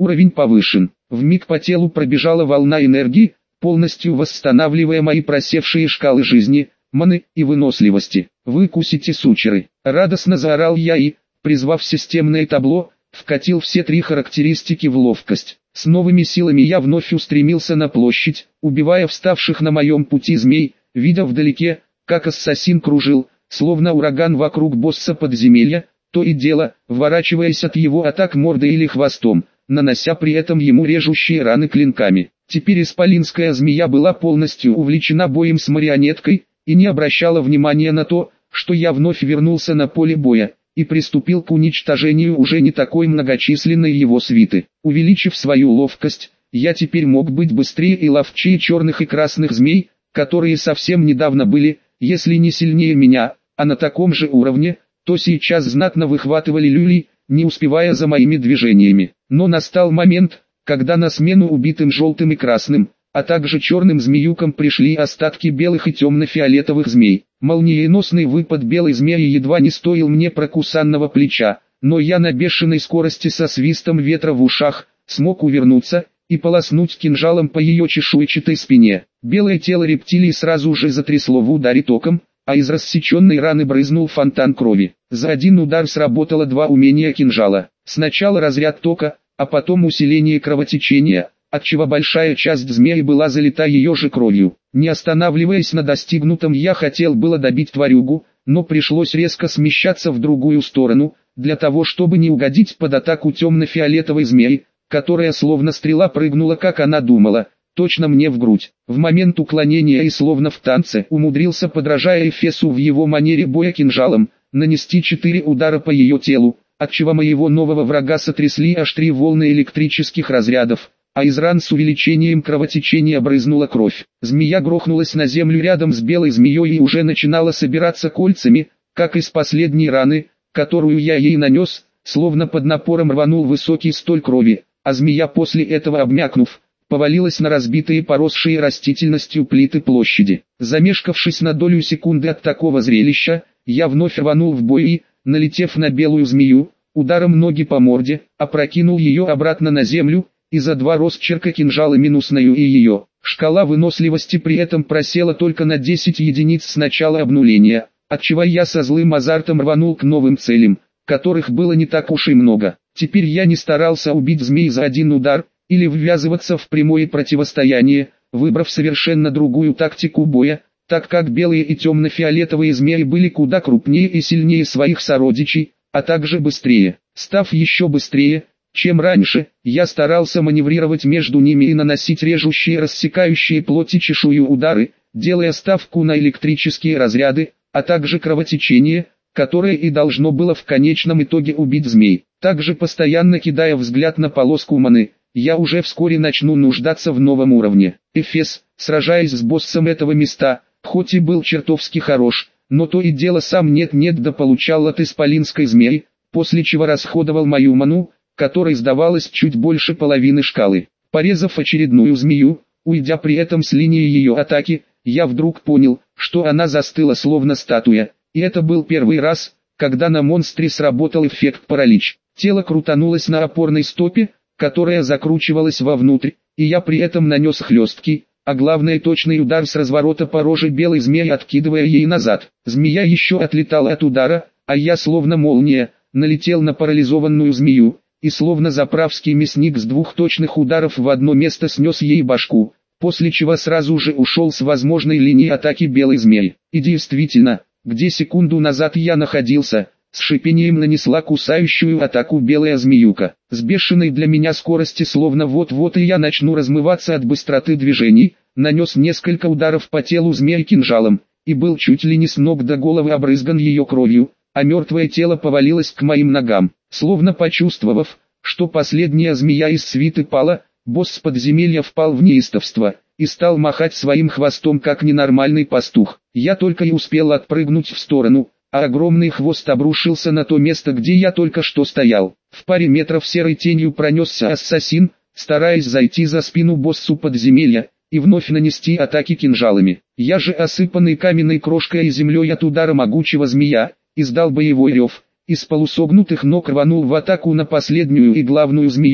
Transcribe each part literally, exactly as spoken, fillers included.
Уровень повышен. Вмиг по телу пробежала волна энергии, полностью восстанавливая мои просевшие шкалы жизни, маны и выносливости. «Выкусите, сучеры!» — радостно заорал я и, призвав системное табло, вкатил все три характеристики в ловкость. С новыми силами я вновь устремился на площадь, убивая вставших на моем пути змей, видя вдалеке, как ассасин кружил, словно ураган вокруг босса подземелья, то и дело, вворачиваясь от его атак мордой или хвостом, нанося при этом ему режущие раны клинками. Теперь исполинская змея была полностью увлечена боем с марионеткой, и не обращала внимания на то, что я вновь вернулся на поле боя, и приступил к уничтожению уже не такой многочисленной его свиты. Увеличив свою ловкость, я теперь мог быть быстрее и ловчее черных и красных змей, которые совсем недавно были, если не сильнее меня, а на таком же уровне, то сейчас знатно выхватывали люлей, не успевая за моими движениями. Но настал момент, когда на смену убитым желтым и красным, а также черным змеюкам пришли остатки белых и темно-фиолетовых змей. Молниеносный выпад белой змеи едва не стоил мне прокусанного плеча, но я на бешеной скорости со свистом ветра в ушах, смог увернуться и полоснуть кинжалом по ее чешуйчатой спине. Белое тело рептилии сразу же затрясло в ударе током, а из рассеченной раны брызнул фонтан крови. За один удар сработало два умения кинжала. Сначала разряд тока, а потом усиление кровотечения, отчего большая часть змеи была залита ее же кровью. Не останавливаясь на достигнутом, я хотел было добить тварюгу, но пришлось резко смещаться в другую сторону, для того чтобы не угодить под атаку темно-фиолетовой змеи, которая словно стрела прыгнула, как она думала, точно мне в грудь. В момент уклонения и словно в танце умудрился, подражая Эфесу в его манере боя кинжалом, нанести четыре удара по ее телу, отчего моего нового врага сотрясли аж три волны электрических разрядов, а из ран с увеличением кровотечения брызнула кровь. Змея грохнулась на землю рядом с белой змеей и уже начинала собираться кольцами, как из последней раны, которую я ей нанес, словно под напором рванул высокий столь крови, а змея после этого, обмякнув, повалилась на разбитые поросшие растительностью плиты площади. Замешкавшись на долю секунды от такого зрелища, я вновь рванул в бой и, налетев на белую змею, ударом ноги по морде, опрокинул ее обратно на землю, и за два росчерка кинжала минусною и ее. Шкала выносливости при этом просела только на десять единиц с начала обнуления, отчего я со злым азартом рванул к новым целям, которых было не так уж и много. Теперь я не старался убить змей за один удар, или ввязываться в прямое противостояние, выбрав совершенно другую тактику боя, так как белые и темно-фиолетовые змеи были куда крупнее и сильнее своих сородичей, а также быстрее. Став еще быстрее, чем раньше, я старался маневрировать между ними и наносить режущие, рассекающие плоть и чешую удары, делая ставку на электрические разряды, а также кровотечение, которое и должно было в конечном итоге убить змей. Также постоянно кидая взгляд на полоску маны, я уже вскоре начну нуждаться в новом уровне. Эфес, сражаясь с боссом этого места, хоть и был чертовски хорош, но то и дело сам нет-нет да получал от исполинской змеи, после чего расходовал мою ману, которой сдавалось чуть больше половины шкалы. Порезав очередную змею, уйдя при этом с линии ее атаки, я вдруг понял, что она застыла словно статуя, и это был первый раз, когда на монстре сработал эффект паралич. Тело крутанулось на опорной стопе, которая закручивалась вовнутрь, и я при этом нанес хлесткий, а главное точный удар с разворота по роже белой змеи, откидывая ей назад. Змея еще отлетала от удара, а я словно молния, налетел на парализованную змею, и словно заправский мясник с двух точных ударов в одно место снес ей башку, после чего сразу же ушел с возможной линии атаки белой змеи. И действительно, где секунду назад я находился, с шипением нанесла кусающую атаку белая змеюка. С бешеной для меня скорости, словно вот-вот и я начну размываться от быстроты движений, нанес несколько ударов по телу змеи кинжалом, и был чуть ли не с ног до головы обрызган ее кровью, а мертвое тело повалилось к моим ногам. Словно почувствовав, что последняя змея из свиты пала, босс подземелья впал в неистовство и стал махать своим хвостом как ненормальный пастух. Я только и успел отпрыгнуть в сторону, а огромный хвост обрушился на то место, где я только что стоял. В паре метров серой тенью пронесся ассасин, стараясь зайти за спину боссу подземелья и вновь нанести атаки кинжалами. Я же, осыпанный каменной крошкой и землей от удара могучего змея, издал боевой рев, и с полусогнутых ног рванул в атаку на последнюю и главную змею,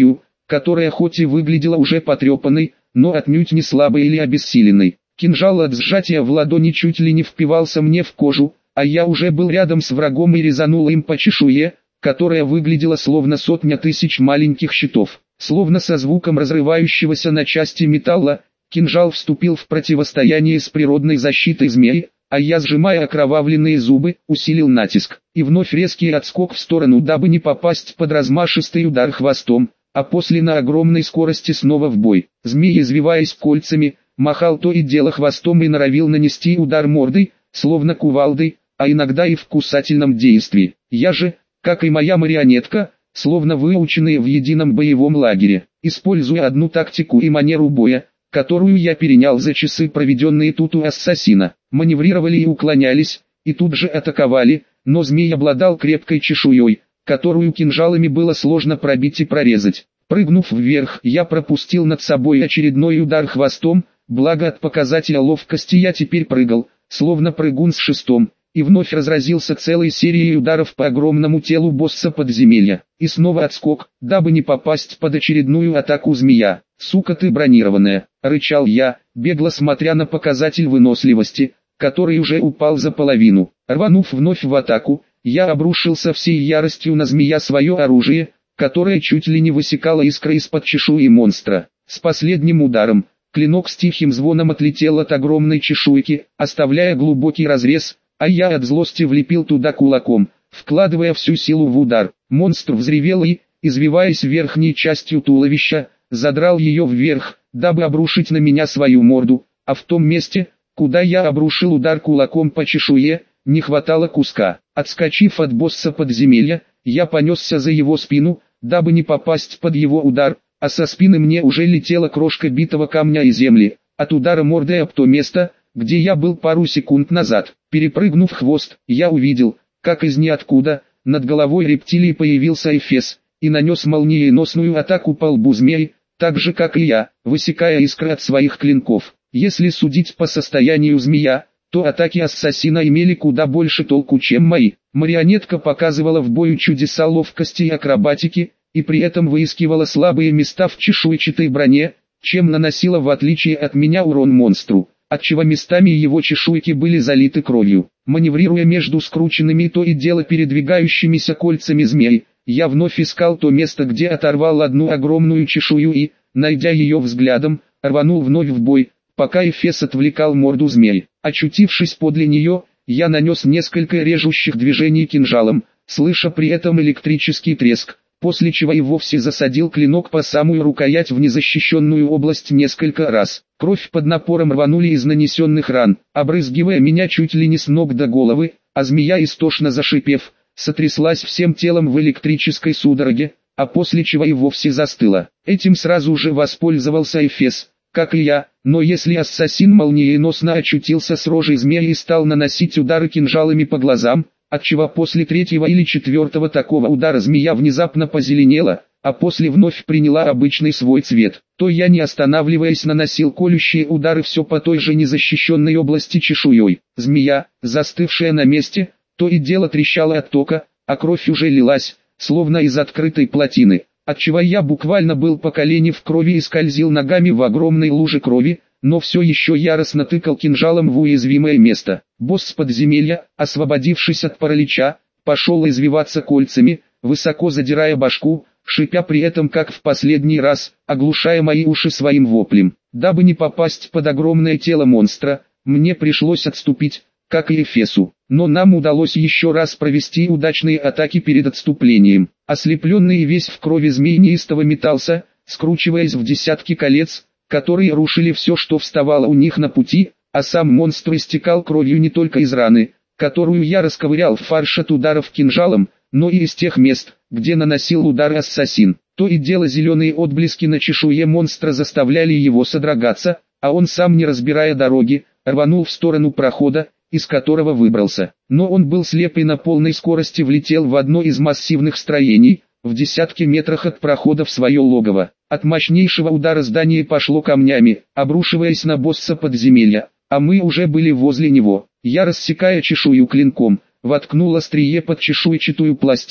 которая хоть и выглядела уже потрепанной, но отнюдь не слабой или обессиленной. Кинжал от сжатия в ладони чуть ли не впивался мне в кожу, а я уже был рядом с врагом и резанул им по чешуе, которая выглядела словно сотня тысяч маленьких щитов. Словно со звуком разрывающегося на части металла, кинжал вступил в противостояние с природной защитой змеи, а я, сжимая окровавленные зубы, усилил натиск. И вновь резкий отскок в сторону, дабы не попасть под размашистый удар хвостом, а после на огромной скорости снова в бой. Змей, извиваясь кольцами, махал то и дело хвостом и норовил нанести удар мордой, словно кувалдой, а иногда и в кусательном действии. Я же, как и моя марионетка, словно выученные в едином боевом лагере, используя одну тактику и манеру боя, которую я перенял за часы, проведенные тут у ассасина, маневрировали и уклонялись, и тут же атаковали, но змей обладал крепкой чешуей, которую кинжалами было сложно пробить и прорезать. Прыгнув вверх, я пропустил над собой очередной удар хвостом, благо от показателя ловкости я теперь прыгал, словно прыгун с шестом, и вновь разразился целой серией ударов по огромному телу босса подземелья. И снова отскок, дабы не попасть под очередную атаку змея. «Сука ты бронированная!» — рычал я, бегло смотря на показатель выносливости, который уже упал за половину. Рванув вновь в атаку, я обрушился всей яростью на змея свое оружие, которое чуть ли не высекало искры из-под чешуи монстра. С последним ударом, клинок с тихим звоном отлетел от огромной чешуйки, оставляя глубокий разрез, а я от злости влепил туда кулаком, вкладывая всю силу в удар. Монстр взревел и, извиваясь верхней частью туловища, задрал ее вверх, дабы обрушить на меня свою морду, а в том месте, куда я обрушил удар кулаком по чешуе, не хватало куска. Отскочив от босса подземелья, я понесся за его спину, дабы не попасть под его удар, а со спины мне уже летела крошка битого камня и земли, от удара мордой об то место, где я был пару секунд назад. Перепрыгнув хвост, я увидел, как из ниоткуда, над головой рептилии появился Эфес, и нанес молниеносную атаку по лбу змеи, так же как и я, высекая искры от своих клинков. Если судить по состоянию змея, то атаки ассасина имели куда больше толку, чем мои. Марионетка показывала в бою чудеса ловкости и акробатики, и при этом выискивала слабые места в чешуйчатой броне, чем наносила в отличие от меня урон монстру, отчего местами его чешуйки были залиты кровью. Маневрируя между скрученными то и дело передвигающимися кольцами змей, я вновь искал то место, где оторвал одну огромную чешую и, найдя ее взглядом, рванул вновь в бой, пока Эфес отвлекал морду змей. Очутившись подле нее, я нанес несколько режущих движений кинжалом, слыша при этом электрический треск, после чего и вовсе засадил клинок по самую рукоять в незащищенную область несколько раз. Кровь под напором рванули из нанесенных ран, обрызгивая меня чуть ли не с ног до головы, а змея, истошно зашипев, сотряслась всем телом в электрической судороге, а после чего и вовсе застыла. Этим сразу же воспользовался Эфес, как и я, но если ассасин молниеносно очутился с рожей змеи и стал наносить удары кинжалами по глазам, отчего после третьего или четвертого такого удара змея внезапно позеленела, а после вновь приняла обычный свой цвет, то я, не останавливаясь, наносил колющие удары все по той же незащищенной области чешуей. Змея, застывшая на месте, то и дело трещала от тока, а кровь уже лилась, словно из открытой плотины, отчего я буквально был по колени в крови и скользил ногами в огромной луже крови, но все еще яростно тыкал кинжалом в уязвимое место. Босс подземелья, освободившись от паралича, пошел извиваться кольцами, высоко задирая башку, шипя при этом как в последний раз, оглушая мои уши своим воплем. Дабы не попасть под огромное тело монстра, мне пришлось отступить, как и Эфесу, но нам удалось еще раз провести удачные атаки перед отступлением. Ослепленный и весь в крови змей неистово метался, скручиваясь в десятки колец, которые рушили все, что вставало у них на пути, а сам монстр истекал кровью не только из раны, которую я расковырял в фарш от ударов кинжалом, но и из тех мест, где наносил удары ассасин. То и дело зеленые отблески на чешуе монстра заставляли его содрогаться, а он сам, не разбирая дороги, рванул в сторону прохода, из которого выбрался. Но он был слеп и на полной скорости влетел в одно из массивных строений, в десятке метрах от прохода в свое логово. От мощнейшего удара здание пошло камнями, обрушиваясь на босса подземелья, а мы уже были возле него. Я, рассекая чешую клинком, воткнул острие под чешуйчатую пластину,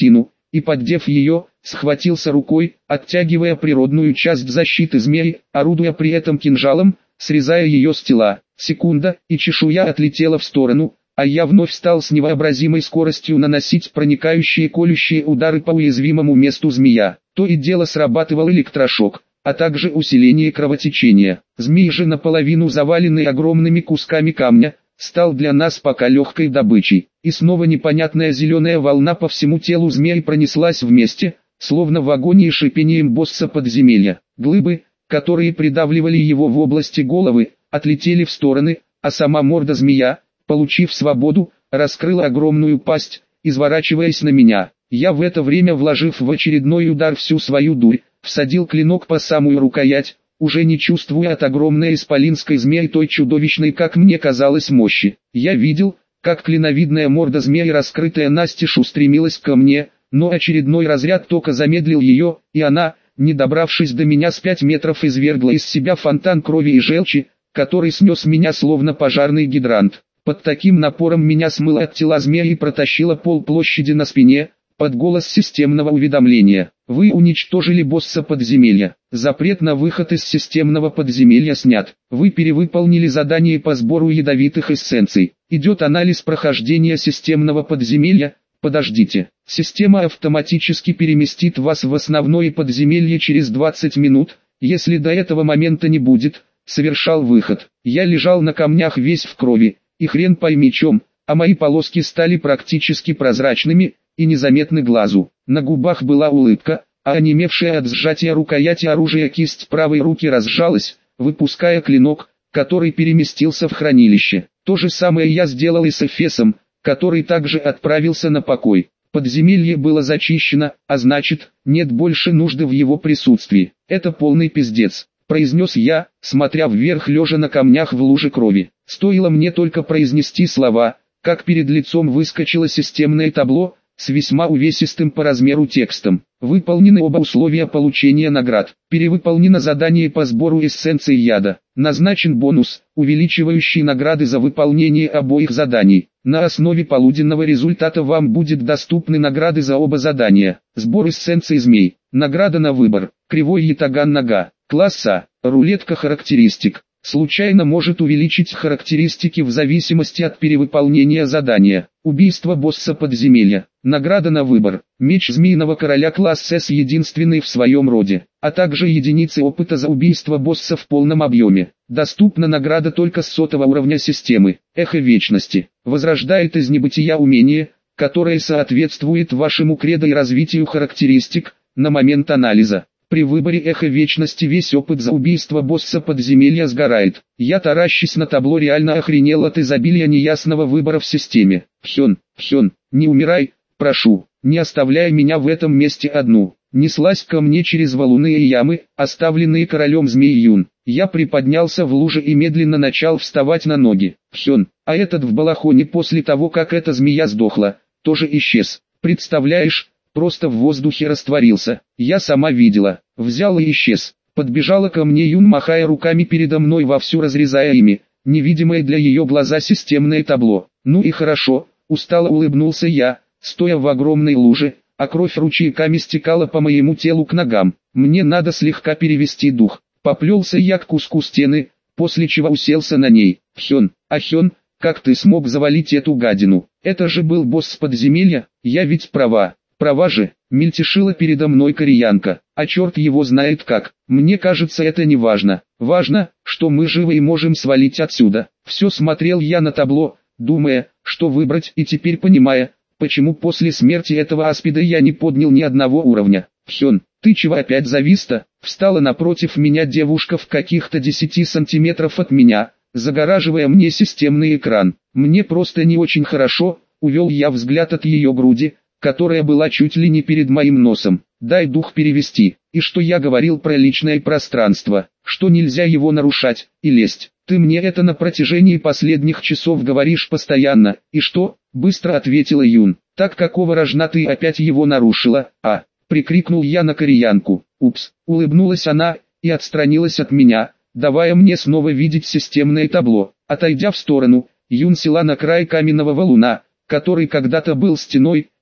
и, поддев ее, схватился рукой, оттягивая природную часть защиты змеи, орудуя при этом кинжалом, срезая ее с тела. Секунда, и чешуя отлетела в сторону, а я вновь стал с невообразимой скоростью наносить проникающие колющие удары по уязвимому месту змея. То и дело срабатывал электрошок, а также усиление кровотечения. Змей же, наполовину заваленный огромными кусками камня, стал для нас пока легкой добычей. И снова непонятная зеленая волна по всему телу змеи пронеслась вместе, словно в агонии шипением босса подземелья. Глыбы, которые придавливали его в области головы, отлетели в стороны, а сама морда змея, получив свободу, раскрыла огромную пасть, изворачиваясь на меня. Я в это время, вложив в очередной удар всю свою дурь, всадил клинок по самую рукоять, уже не чувствуя от огромной исполинской змеи той чудовищной, как мне казалось, мощи. Я видел, как клиновидная морда змеи, раскрытая настежь, устремилась ко мне, но очередной разряд тока замедлил ее, и она, не добравшись до меня с пять метров, извергла из себя фонтан крови и желчи, который снес меня словно пожарный гидрант. Под таким напором меня смыло от тела змеи и протащило полплощади на спине, под голос системного уведомления. Вы уничтожили босса подземелья. Запрет на выход из системного подземелья снят. Вы перевыполнили задание по сбору ядовитых эссенций. Идет анализ прохождения системного подземелья. Подождите. Система автоматически переместит вас в основное подземелье через двадцать минут, если до этого момента не будет. Совершал выход. Я лежал на камнях весь в крови, и хрен пойми чем, а мои полоски стали практически прозрачными и незаметны глазу. На губах была улыбка, а онемевшая от сжатия рукояти оружия кисть правой руки разжалась, выпуская клинок, который переместился в хранилище. То же самое я сделал и с Эфесом, который также отправился на покой. Подземелье было зачищено, а значит, нет больше нужды в его присутствии. Это полный пиздец, произнес я, смотря вверх, лежа на камнях в луже крови. Стоило мне только произнести слова, как перед лицом выскочило системное табло с весьма увесистым по размеру текстом. Выполнены оба условия получения наград. Перевыполнено задание по сбору эссенции яда. Назначен бонус, увеличивающий награды за выполнение обоих заданий. На основе полуденного результата вам будет доступны награды за оба задания. Сбор эссенции змей. Награда на выбор. Кривой ятаган нога. Класс А. Рулетка характеристик. Случайно может увеличить характеристики в зависимости от перевыполнения задания. Убийство босса подземелья. Награда на выбор. Меч Змеиного Короля класс С, единственный в своем роде, а также единицы опыта за убийство босса в полном объеме. Доступна награда только с сотого уровня системы. Эхо Вечности. Возрождает из небытия умение, которое соответствует вашему кредо и развитию характеристик на момент анализа. При выборе Эхо Вечности весь опыт за убийство босса подземелья сгорает. Я, таращась на табло, реально охренел от изобилия неясного выбора в системе. Хён, Хён, не умирай, прошу, не оставляй меня в этом месте одну. Неслась ко мне через валуны и ямы, оставленные королем змей Юн. Я приподнялся в луже и медленно начал вставать на ноги. Хён, а этот в балахоне после того, как эта змея сдохла, тоже исчез. Представляешь? Просто в воздухе растворился. Я сама видела. Взял и исчез. Подбежала ко мне Юн, махая руками передо мной, вовсю разрезая ими невидимое для ее глаза системное табло. Ну и хорошо, устало улыбнулся я, стоя в огромной луже, а кровь ручейками стекала по моему телу к ногам. Мне надо слегка перевести дух. Поплелся я к куску стены, после чего уселся на ней. Хён, а Хён, как ты смог завалить эту гадину? Это же был босс подземелья, я ведь права. Права же, мельтешила передо мной кореянка, а черт его знает как. Мне кажется, это не важно. Важно, что мы живы и можем свалить отсюда. Все смотрел я на табло, думая, что выбрать, и теперь понимая, почему после смерти этого аспида я не поднял ни одного уровня. Хён, ты чего опять завис-то? Встала напротив меня девушка в каких-то десяти сантиметров от меня, загораживая мне системный экран. Мне просто не очень хорошо, увел я взгляд от ее груди, которая была чуть ли не перед моим носом. Дай дух перевести. И что я говорил про личное пространство, что нельзя его нарушать и лезть. Ты мне это на протяжении последних часов говоришь постоянно. И что? Быстро ответила Юн. Так какого рожна ты опять его нарушила? А, прикрикнул я на кореянку. Упс, улыбнулась она и отстранилась от меня, давая мне снова видеть системное табло. Отойдя в сторону, Юн села на край каменного валуна, который когда-то был стеной,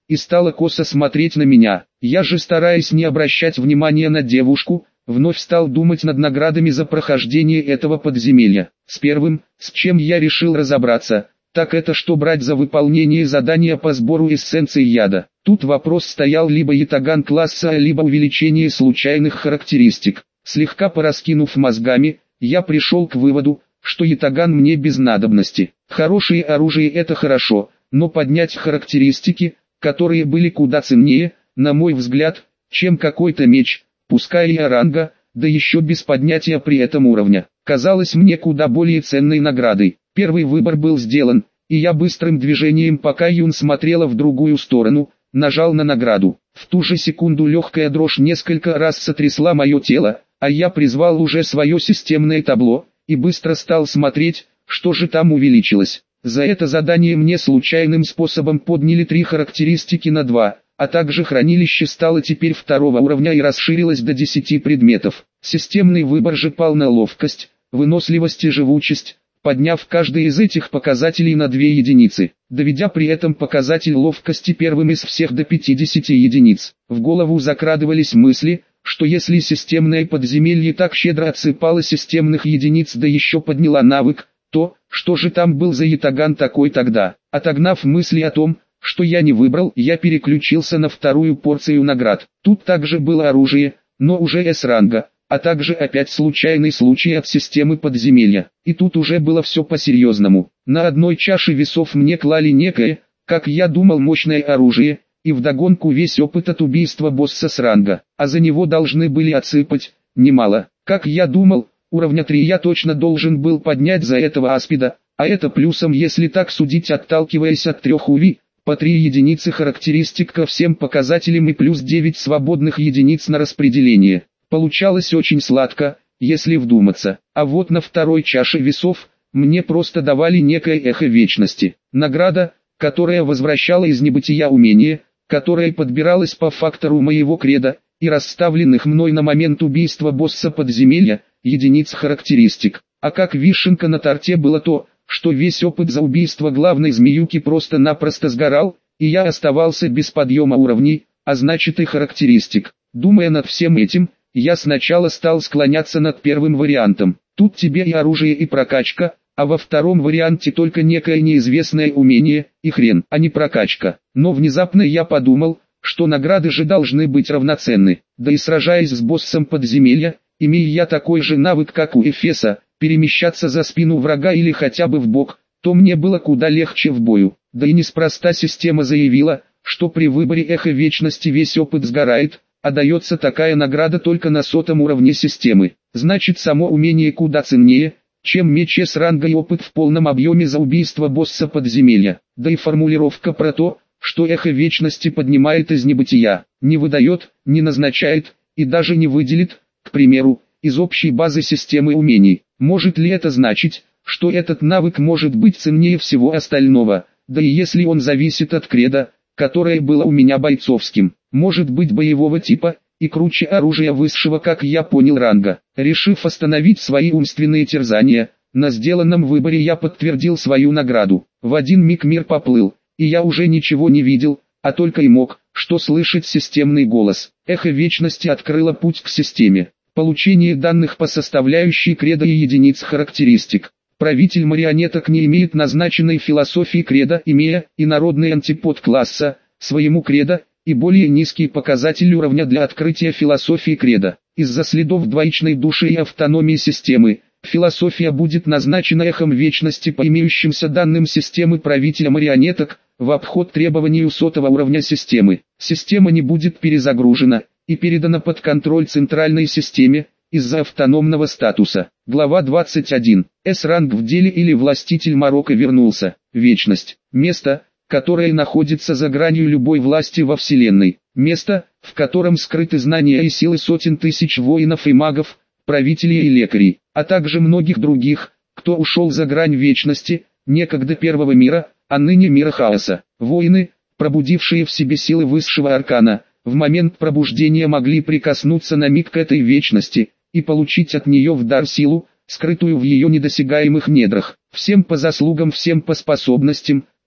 и стала косо смотреть на меня. Я же, стараясь не обращать внимания на девушку, вновь стал думать над наградами за прохождение этого подземелья. С первым, с чем я решил разобраться, так это что брать за выполнение задания по сбору эссенции яда. Тут вопрос стоял либо ятаган класса, либо увеличение случайных характеристик. Слегка пораскинув мозгами, я пришел к выводу, что ятаган мне без надобности. Хорошее оружие это хорошо, но поднять характеристики, которые были куда ценнее, на мой взгляд, чем какой-то меч, пускай и ранга, да еще без поднятия при этом уровня, казалось мне куда более ценной наградой. Первый выбор был сделан, и я быстрым движением, пока Юн смотрела в другую сторону, нажал на награду. В ту же секунду легкая дрожь несколько раз сотрясла мое тело, а я призвал уже свое системное табло, и быстро стал смотреть, что же там увеличилось. За это задание мне случайным способом подняли три характеристики на два, а также хранилище стало теперь второго уровня и расширилось до десяти предметов. Системный выбор же пал на ловкость, выносливость и живучесть, подняв каждый из этих показателей на две единицы, доведя при этом показатель ловкости первым из всех до пятидесяти единиц. В голову закрадывались мысли, что если системное подземелье так щедро отсыпало системных единиц да еще подняла навык, то, что же там был за ятаган такой тогда? Отогнав мысли о том, что я не выбрал, я переключился на вторую порцию наград. Тут также было оружие, но уже эс-ранга, а также опять случайный случай от системы подземелья. И тут уже было все по-серьезному. На одной чаше весов мне клали некое, как я думал, мощное оружие, и вдогонку весь опыт от убийства босса с ранга, а за него должны были отсыпать немало. Как я думал, уровня три я точно должен был поднять за этого аспида, а это плюсом, если так судить, отталкиваясь от трех уви, по три единицы характеристик ко всем показателям и плюс девять свободных единиц на распределение. Получалось очень сладко, если вдуматься. А вот на второй чаше весов мне просто давали некое эхо вечности. Награда, которая возвращала из небытия умение, которое подбиралось по фактору моего кредо и расставленных мной на момент убийства босса подземелья единиц характеристик. А как вишенка на торте было то, что весь опыт за убийство главной змеюки просто-напросто сгорал, и я оставался без подъема уровней, а значит и характеристик. Думая над всем этим, я сначала стал склоняться над первым вариантом. Тут тебе и оружие, и прокачка, а во втором варианте только некое неизвестное умение, и хрен, а не прокачка. Но внезапно я подумал, что награды же должны быть равноценны. Да и сражаясь с боссом подземелья, имея я такой же навык, как у Эфеса, перемещаться за спину врага или хотя бы в бок, то мне было куда легче в бою. Да и неспроста система заявила, что при выборе эхо вечности весь опыт сгорает, а дается такая награда только на сотом уровне системы. Значит, само умение куда ценнее, чем меч с ранга и опыт в полном объеме за убийство босса подземелья. Да и формулировка про то, что эхо вечности поднимает из небытия, не выдает, не назначает и даже не выделит, к примеру, из общей базы системы умений. Может ли это значить, что этот навык может быть ценнее всего остального, да и если он зависит от кредо, которое было у меня бойцовским, может быть боевого типа, и круче оружия высшего, как я понял, ранга. Решив остановить свои умственные терзания, на сделанном выборе я подтвердил свою награду. В один миг мир поплыл, и я уже ничего не видел, а только и мог, что слышать системный голос. Эхо вечности открыло путь к системе. Получение данных по составляющей кредо и единиц характеристик. Правитель марионеток не имеет назначенной философии кредо, имея инородный антипод класса, своему кредо, и более низкий показатель уровня для открытия философии кредо. Из-за следов двоичной души и автономии системы, философия будет назначена эхом вечности по имеющимся данным системы правителя марионеток, в обход требованию сотого уровня системы. Система не будет перезагружена и передана под контроль центральной системе, из-за автономного статуса. Глава двадцать один. С-ранг в деле или властитель Марокко вернулся. Вечность. Место, которое находится за гранью любой власти во Вселенной. Место, в котором скрыты знания и силы сотен тысяч воинов и магов, правителей и лекарей, а также многих других, кто ушел за грань вечности, некогда первого мира, а ныне мира хаоса. Воины, пробудившие в себе силы высшего аркана, в момент пробуждения могли прикоснуться на миг к этой вечности и получить от нее в дар силу, скрытую в ее недосягаемых недрах. Всем по заслугам, всем по способностям,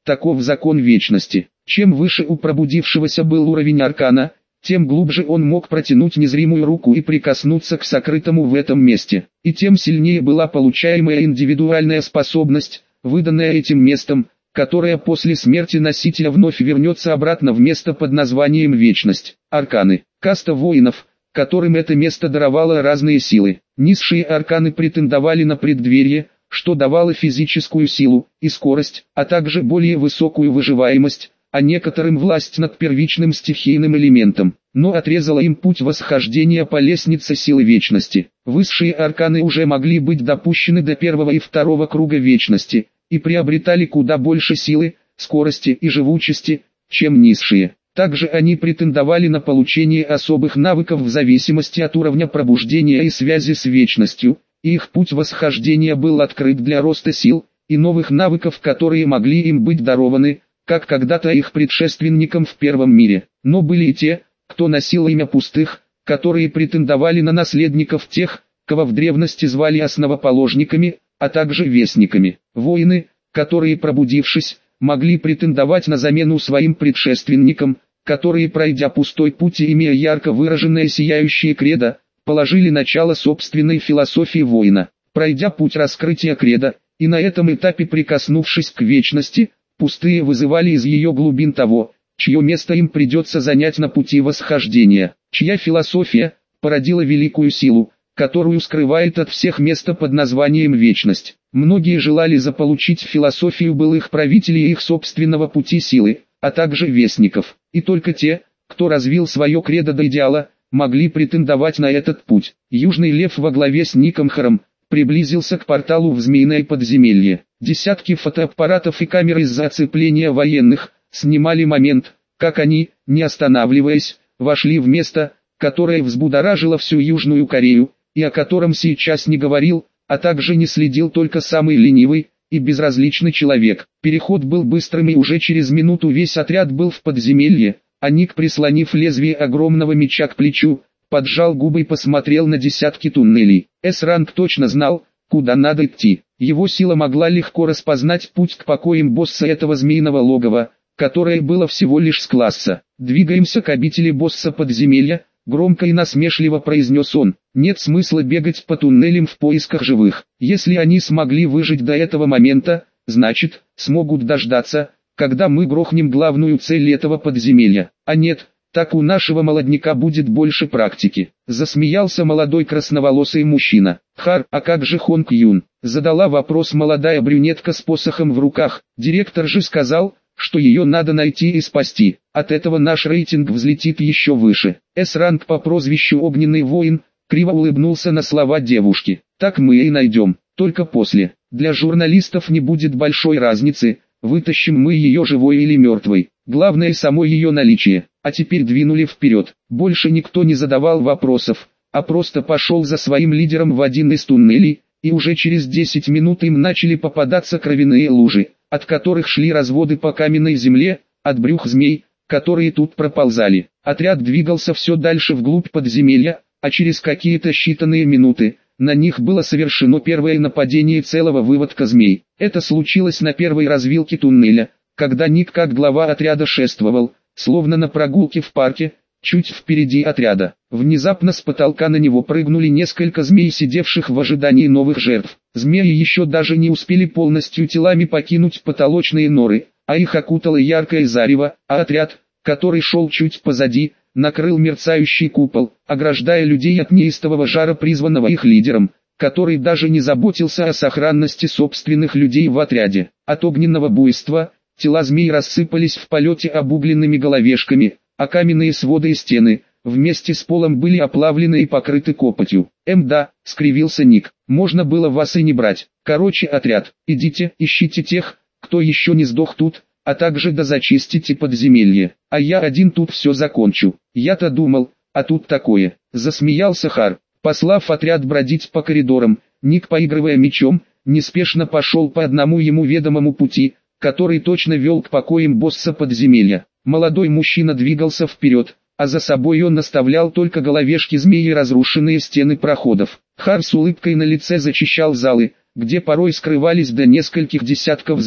Таков закон вечности. Чем выше у пробудившегося был уровень аркана, тем глубже он мог протянуть незримую руку и прикоснуться к сокрытому в этом месте, и тем сильнее была получаемая индивидуальная способность, выданная этим местом, которая после смерти носителя вновь вернется обратно в место под названием Вечность. Арканы. Каста воинов, которым это место даровало разные силы. Низшие арканы претендовали на преддверие, что давало физическую силу и скорость, а также более высокую выживаемость, а некоторым власть над первичным стихийным элементом, но отрезала им путь восхождения по лестнице силы вечности. Высшие арканы уже могли быть допущены до первого и второго круга вечности, и приобретали куда больше силы, скорости и живучести, чем низшие. Также они претендовали на получение особых навыков в зависимости от уровня пробуждения и связи с вечностью, и их путь восхождения был открыт для роста сил и новых навыков, которые могли им быть дарованы, как когда-то их предшественникам в первом мире. Но были и те, кто носил имя пустых, которые претендовали на наследников тех, кого в древности звали основоположниками, а также вестниками. Воины, которые, пробудившись, могли претендовать на замену своим предшественникам, которые, пройдя пустой путь и имея ярко выраженное сияющее кредо, положили начало собственной философии воина. Пройдя путь раскрытия кредо, и на этом этапе прикоснувшись к вечности, пустые вызывали из ее глубин того, чье место им придется занять на пути восхождения, чья философия породила великую силу, которую скрывает от всех место под названием Вечность. Многие желали заполучить философию былых правителей и их собственного пути силы, а также вестников, и только те, кто развил свое кредо до идеала, могли претендовать на этот путь. Южный лев во главе с Никомхором приблизился к порталу в Змеиное подземелье. Десятки фотоаппаратов и камеры из-за оцепления военных снимали момент, как они, не останавливаясь, вошли в место, которое взбудоражило всю Южную Корею, и о котором сейчас не говорил, а также не следил только самый ленивый и безразличный человек. Переход был быстрым, и уже через минуту весь отряд был в подземелье, а Ник, прислонив лезвие огромного меча к плечу, поджал губы и посмотрел на десятки туннелей. С-ранг точно знал, куда надо идти. Его сила могла легко распознать путь к покоям босса этого змеиного логова, которое было всего лишь с класса. «Двигаемся к обители босса подземелья», — громко и насмешливо произнес он. «Нет смысла бегать по туннелям в поисках живых. Если они смогли выжить до этого момента, значит, смогут дождаться, когда мы грохнем главную цель этого подземелья. А нет, так у нашего молодняка будет больше практики». Засмеялся молодой красноволосый мужчина. «Хар, а как же Хонг Юн?» Задала вопрос молодая брюнетка с посохом в руках. «Директор же сказал, что ее надо найти и спасти. От этого наш рейтинг взлетит еще выше». С-ранг по прозвищу Огненный Воин криво улыбнулся на слова девушки. «Так мы и найдем, только после. Для журналистов не будет большой разницы, вытащим мы ее живой или мертвой. Главное само ее наличие». А теперь двинули вперед. Больше никто не задавал вопросов, а просто пошел за своим лидером в один из туннелей, и уже через десять минут им начали попадаться кровяные лужи, от которых шли разводы по каменной земле, от брюх змей, которые тут проползали. Отряд двигался все дальше вглубь подземелья, а через какие-то считанные минуты на них было совершено первое нападение целого выводка змей. Это случилось на первой развилке туннеля, когда Ник как глава отряда шествовал, словно на прогулке в парке, чуть впереди отряда. Внезапно с потолка на него прыгнули несколько змей, сидевших в ожидании новых жертв. Змеи еще даже не успели полностью телами покинуть потолочные норы, а их окутало яркое зарево, а отряд, который шел чуть позади, накрыл мерцающий купол, ограждая людей от неистового жара, призванного их лидером, который даже не заботился о сохранности собственных людей в отряде. От огненного буйства тела змей рассыпались в полете обугленными головешками, а каменные своды и стены, вместе с полом, были оплавлены и покрыты копотью. «Эм да», — скривился Ник, — «можно было вас и не брать. Короче, отряд, идите, ищите тех, кто еще не сдох тут, а также дозачистите подземелье, а я один тут все закончу. Я-то думал, а тут такое». Засмеялся Хар. Послав отряд бродить по коридорам, Ник, поигрывая мечом, неспешно пошел по одному ему ведомому пути, который точно вел к покоям босса подземелья. Молодой мужчина двигался вперед, а за собой он оставлял только головешки змей и разрушенные стены проходов. Хар с улыбкой на лице зачищал залы, где порой скрывались до нескольких десятков змей,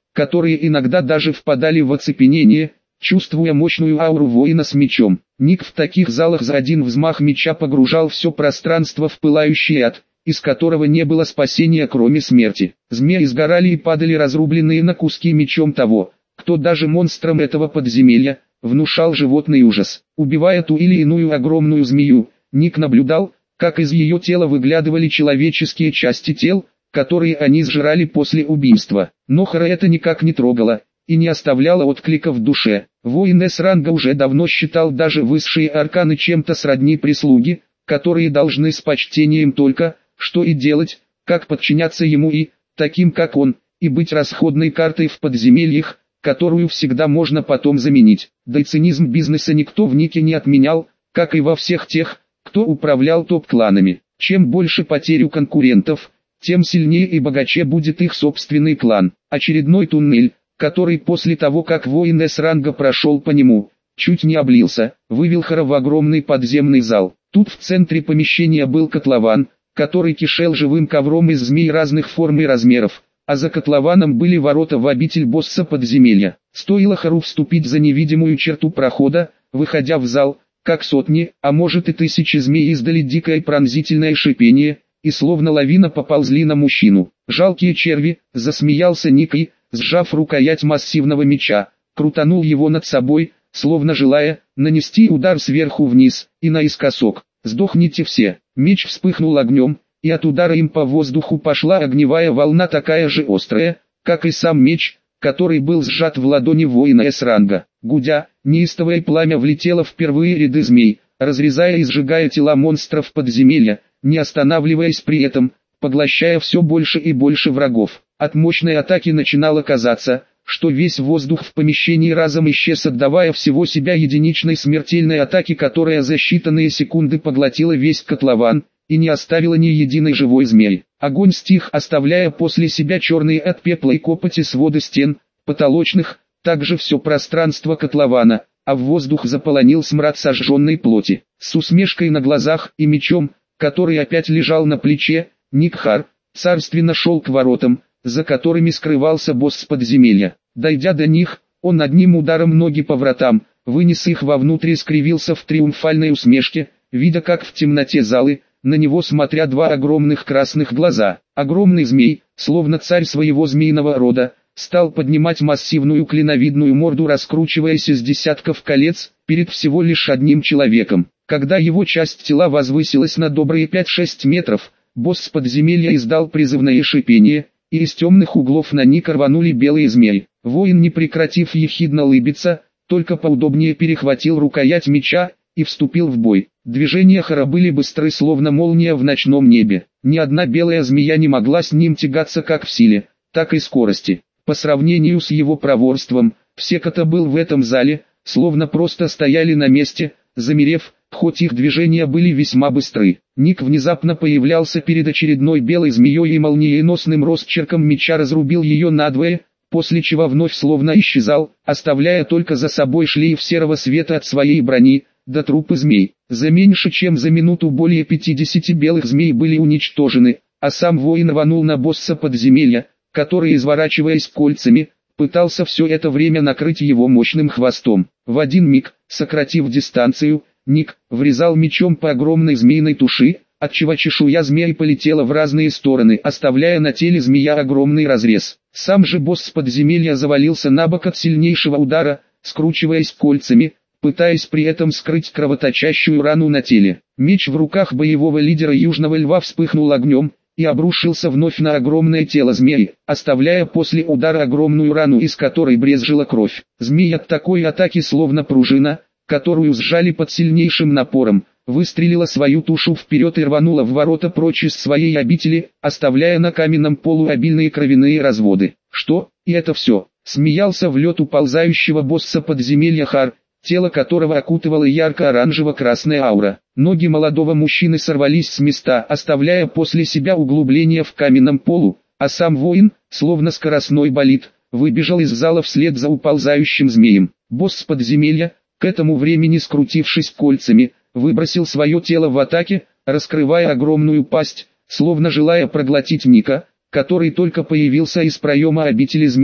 которые иногда даже впадали в оцепенение, чувствуя мощную ауру воина с мечом. Ник в таких залах за один взмах меча погружал все пространство в пылающий ад, из которого не было спасения кроме смерти. Змеи сгорали и падали разрубленные на куски мечом того, кто даже монстрам этого подземелья внушал животный ужас. Убивая ту или иную огромную змею, Ник наблюдал, как из ее тела выглядывали человеческие части тел, которые они сжирали после убийства. Но Хара это никак не трогало и не оставляло отклика в душе. Воин С-ранга уже давно считал даже высшие арканы чем-то сродни прислуги, которые должны с почтением только, что и делать, как подчиняться ему и, таким как он, и быть расходной картой в подземельях, которую всегда можно потом заменить. Да и цинизм бизнеса никто в Нике не отменял, как и во всех тех, кто управлял топ-кланами. Чем больше потерь у конкурентов, тем сильнее и богаче будет их собственный клан. Очередной туннель, который после того как воин С-ранга прошел по нему, чуть не облился, вывел Хара в огромный подземный зал. Тут в центре помещения был котлован, который кишел живым ковром из змей разных форм и размеров, а за котлованом были ворота в обитель босса подземелья. Стоило Хару вступить за невидимую черту прохода, выходя в зал, как сотни, а может и тысячи змей издали дикое пронзительное шипение, и словно лавина поползли на мужчину. «Жалкие черви!» — засмеялся Ник и, сжав рукоять массивного меча, крутанул его над собой, словно желая нанести удар сверху вниз и наискосок. «Сдохните все!» Меч вспыхнул огнем, и от удара им по воздуху пошла огневая волна такая же острая, как и сам меч, который был сжат в ладони воина С-ранга. Гудя, неистовое пламя влетело в первые ряды змей, разрезая и сжигая тела монстров подземелья, не останавливаясь при этом, поглощая все больше и больше врагов. От мощной атаки начинало казаться, что весь воздух в помещении разом исчез, отдавая всего себя единичной смертельной атаке, которая за считанные секунды поглотила весь котлован и не оставила ни единой живой змеи. Огонь стих, оставляя после себя черные от пепла и копоти своды стен, потолочных, также все пространство котлована, а в воздух заполонил смрад сожженной плоти. С усмешкой на глазах и мечом, который опять лежал на плече, Ник Хар царственно шел к воротам, за которыми скрывался босс подземелья. Дойдя до них, он одним ударом ноги по вратам, вынес их вовнутрь и скривился в триумфальной усмешке, видя как в темноте залы, на него смотря два огромных красных глаза. Огромный змей, словно царь своего змеиного рода, стал поднимать массивную клиновидную морду, раскручиваясь из десятков колец, перед всего лишь одним человеком. Когда его часть тела возвысилась на добрые пять-шесть метров, босс подземелья издал призывное шипение, и из темных углов на Ника рванули белые змеи. Воин, не прекратив ехидно улыбиться, только поудобнее перехватил рукоять меча и вступил в бой. Движения Хара были быстры, словно молния в ночном небе. Ни одна белая змея не могла с ним тягаться как в силе, так и скорости. По сравнению с его проворством, все, кто был в этом зале, словно просто стояли на месте, замерев, хоть их движения были весьма быстры. Ник внезапно появлялся перед очередной белой змеей и молниеносным росчерком меча разрубил ее надвое, после чего вновь словно исчезал, оставляя только за собой шлейф серого света от своей брони, до трупы змей. За меньше чем за минуту более пятидесяти белых змей были уничтожены, а сам воин рванул на босса подземелья, который, изворачиваясь кольцами, пытался все это время накрыть его мощным хвостом. В один миг, сократив дистанцию, Ник врезал мечом по огромной змеиной туши, отчего чешуя змеи полетела в разные стороны, оставляя на теле змея огромный разрез. Сам же босс подземелья завалился на бок от сильнейшего удара, скручиваясь кольцами, пытаясь при этом скрыть кровоточащую рану на теле. Меч в руках боевого лидера Южного Льва вспыхнул огнем и обрушился вновь на огромное тело змеи, оставляя после удара огромную рану, из которой брезжила кровь. Змея от такой атаки, словно пружина, которую сжали под сильнейшим напором, выстрелила свою тушу вперед и рванула в ворота прочь из своей обители, оставляя на каменном полу обильные кровяные разводы. Что, и это все? Смеялся в лед уползающего босса подземелья Хар, тело которого окутывала ярко-оранжево-красная аура. Ноги молодого мужчины сорвались с места, оставляя после себя углубление в каменном полу, а сам воин, словно скоростной болид, выбежал из зала вслед за уползающим змеем. Босс подземелья, к этому времени скрутившись кольцами, выбросил свое тело в атаке, раскрывая огромную пасть, словно желая проглотить Ника, который только появился из проема обители змея.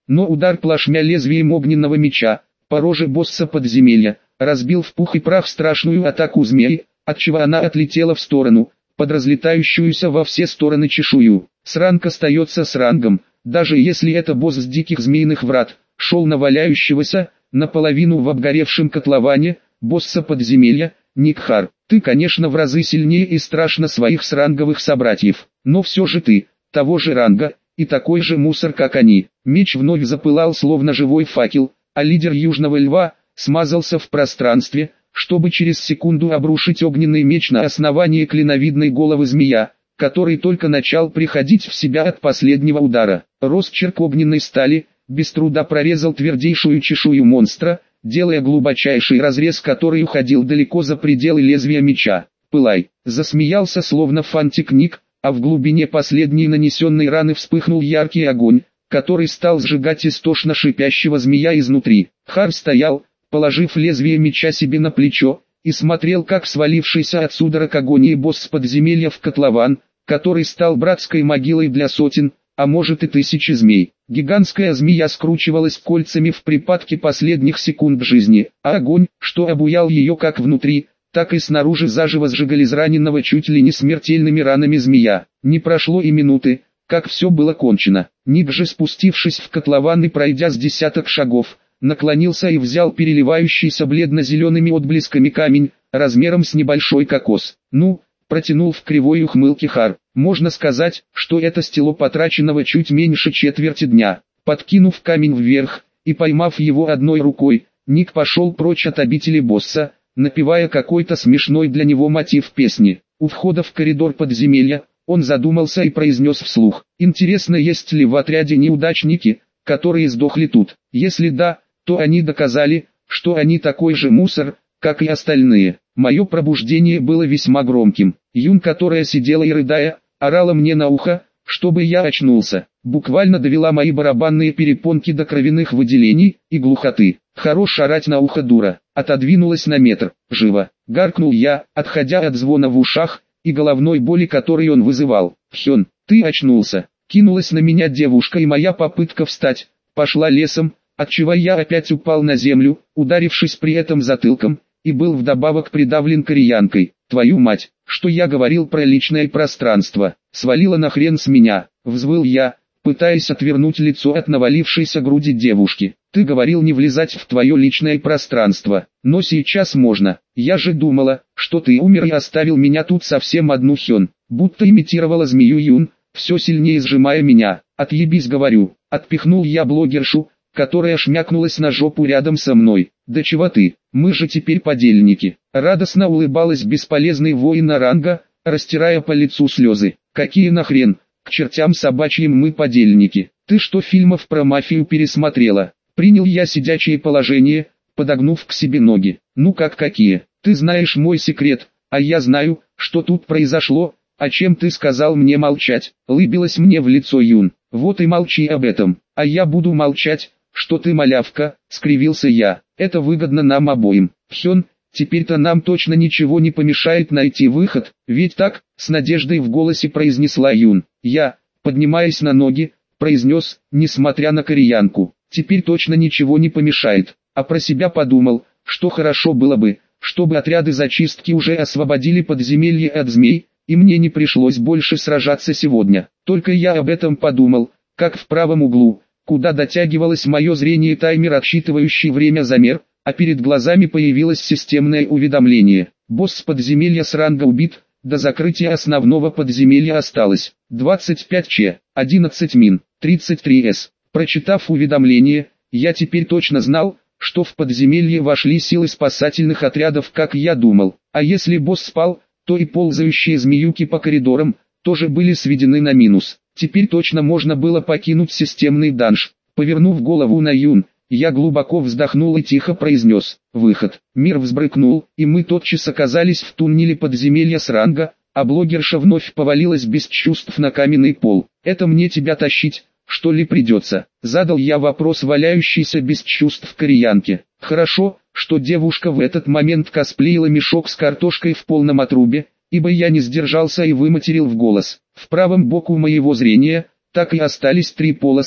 но удар плашмя лезвием огненного меча по роже босса подземелья разбил в пух и прах страшную атаку змеи, отчего она отлетела в сторону, под разлетающуюся во все стороны чешую. Сранг остается срангом, даже если это босс с диких змеиных врат, шел на валяющегося, наполовину в обгоревшем котловане, босса подземелья, Никхар. Ты, конечно, в разы сильнее и страшно своих сранговых собратьев, но все же ты, того же ранга, и такой же мусор, как они. Меч вновь запылал словно живой факел, а лидер Южного Льва смазался в пространстве, чтобы через секунду обрушить огненный меч на основание клиновидной головы змея, который только начал приходить в себя от последнего удара. Росчерк огненной стали без труда прорезал твердейшую чешую монстра, делая глубочайший разрез, который уходил далеко за пределы лезвия меча. «Пылай!» засмеялся словно фантик Ник, а в глубине последней нанесенной раны вспыхнул яркий огонь, который стал сжигать истошно шипящего змея изнутри. Хар стоял, положив лезвие меча себе на плечо, и смотрел, как свалившийся от судорог агонии босс подземелья в котлован, который стал братской могилой для сотен, а может и тысячи змей. Гигантская змея скручивалась кольцами в припадке последних секунд жизни, а огонь, что обуял ее как внутри, так и снаружи, заживо сжигали израненного чуть ли не смертельными ранами змея. Не прошло и минуты, как все было кончено. Ник же, спустившись в котлован и пройдя с десяток шагов, наклонился и взял переливающийся бледно-зелеными отблесками камень, размером с небольшой кокос. «Ну», протянул в кривой ухмылке Хар, «можно сказать, что это стело потраченного чуть меньше четверти дня». Подкинув камень вверх и поймав его одной рукой, Ник пошел прочь от обители босса, напевая какой-то смешной для него мотив песни. У входа в коридор подземелья он задумался и произнес вслух: «Интересно, есть ли в отряде неудачники, которые сдохли тут? Если да, то они доказали, что они такой же мусор, как и остальные». Мое пробуждение было весьма громким. Юн, которая сидела и рыдая, орала мне на ухо, чтобы я очнулся. Буквально довела мои барабанные перепонки до кровяных выделений и глухоты. «Хорош орать на ухо, дура!» Отодвинулась на метр. «Живо!» гаркнул я, отходя от звона в ушах и головной боли, который он вызывал. «Хён, ты очнулся!» Кинулась на меня девушка, и моя попытка встать пошла лесом, отчего я опять упал на землю, ударившись при этом затылком, и был вдобавок придавлен кореянкой. «Твою мать, что я говорил про личное пространство? Свалила нахрен с меня!» взвыл я, пытаясь отвернуть лицо от навалившейся груди девушки. «Ты говорил не влезать в твое личное пространство, но сейчас можно. Я же думала, что ты умер и оставил меня тут совсем одну, Хён». Будто имитировала змею Юн, все сильнее сжимая меня. «Отъебись, говорю!» Отпихнул я блогершу, которая шмякнулась на жопу рядом со мной. «Да чего ты? Мы же теперь подельники!» Радостно улыбалась бесполезный воин ранга, растирая по лицу слезы. «Какие нахрен? К чертям собачьим мы подельники! Ты что, фильмов про мафию пересмотрела?» Принял я сидячее положение, подогнув к себе ноги. «Ну как какие? Ты знаешь мой секрет, а я знаю, что тут произошло. А чем ты сказал мне молчать?» Лыбилась мне в лицо Юн. «Вот и молчи об этом, а я буду молчать, что ты малявка», скривился я. «Это выгодно нам обоим. Хён, теперь-то нам точно ничего не помешает найти выход, ведь так?» С надеждой в голосе произнесла Юн. Я, поднимаясь на ноги, произнес, несмотря на кореянку: «Теперь точно ничего не помешает», а про себя подумал, что хорошо было бы, чтобы отряды зачистки уже освободили подземелье от змей, и мне не пришлось больше сражаться сегодня. Только я об этом подумал, как в правом углу, куда дотягивалось мое зрение, таймер, отсчитывающий время, замер, а перед глазами появилось системное уведомление: босс подземелья с ранга убит, до закрытия основного подземелья осталось двадцать пять че, одиннадцать мин, тридцать три эс. Прочитав уведомление, я теперь точно знал, что в подземелье вошли силы спасательных отрядов, как я думал. А если босс спал, то и ползающие змеюки по коридорам тоже были сведены на минус. Теперь точно можно было покинуть системный данж. Повернув голову на Юн, я глубоко вздохнул и тихо произнес: «Выход». Мир взбрыкнул, и мы тотчас оказались в туннеле подземелья с ранга, а блогерша вновь повалилась без чувств на каменный пол. «Это мне тебя тащить, что ли, придется?» Задал я вопрос валяющейся без чувств кореянке. Хорошо, что девушка в этот момент косплеила мешок с картошкой в полном отрубе, ибо я не сдержался и выматерил в голос. В правом боку моего зрения так и остались три полосы,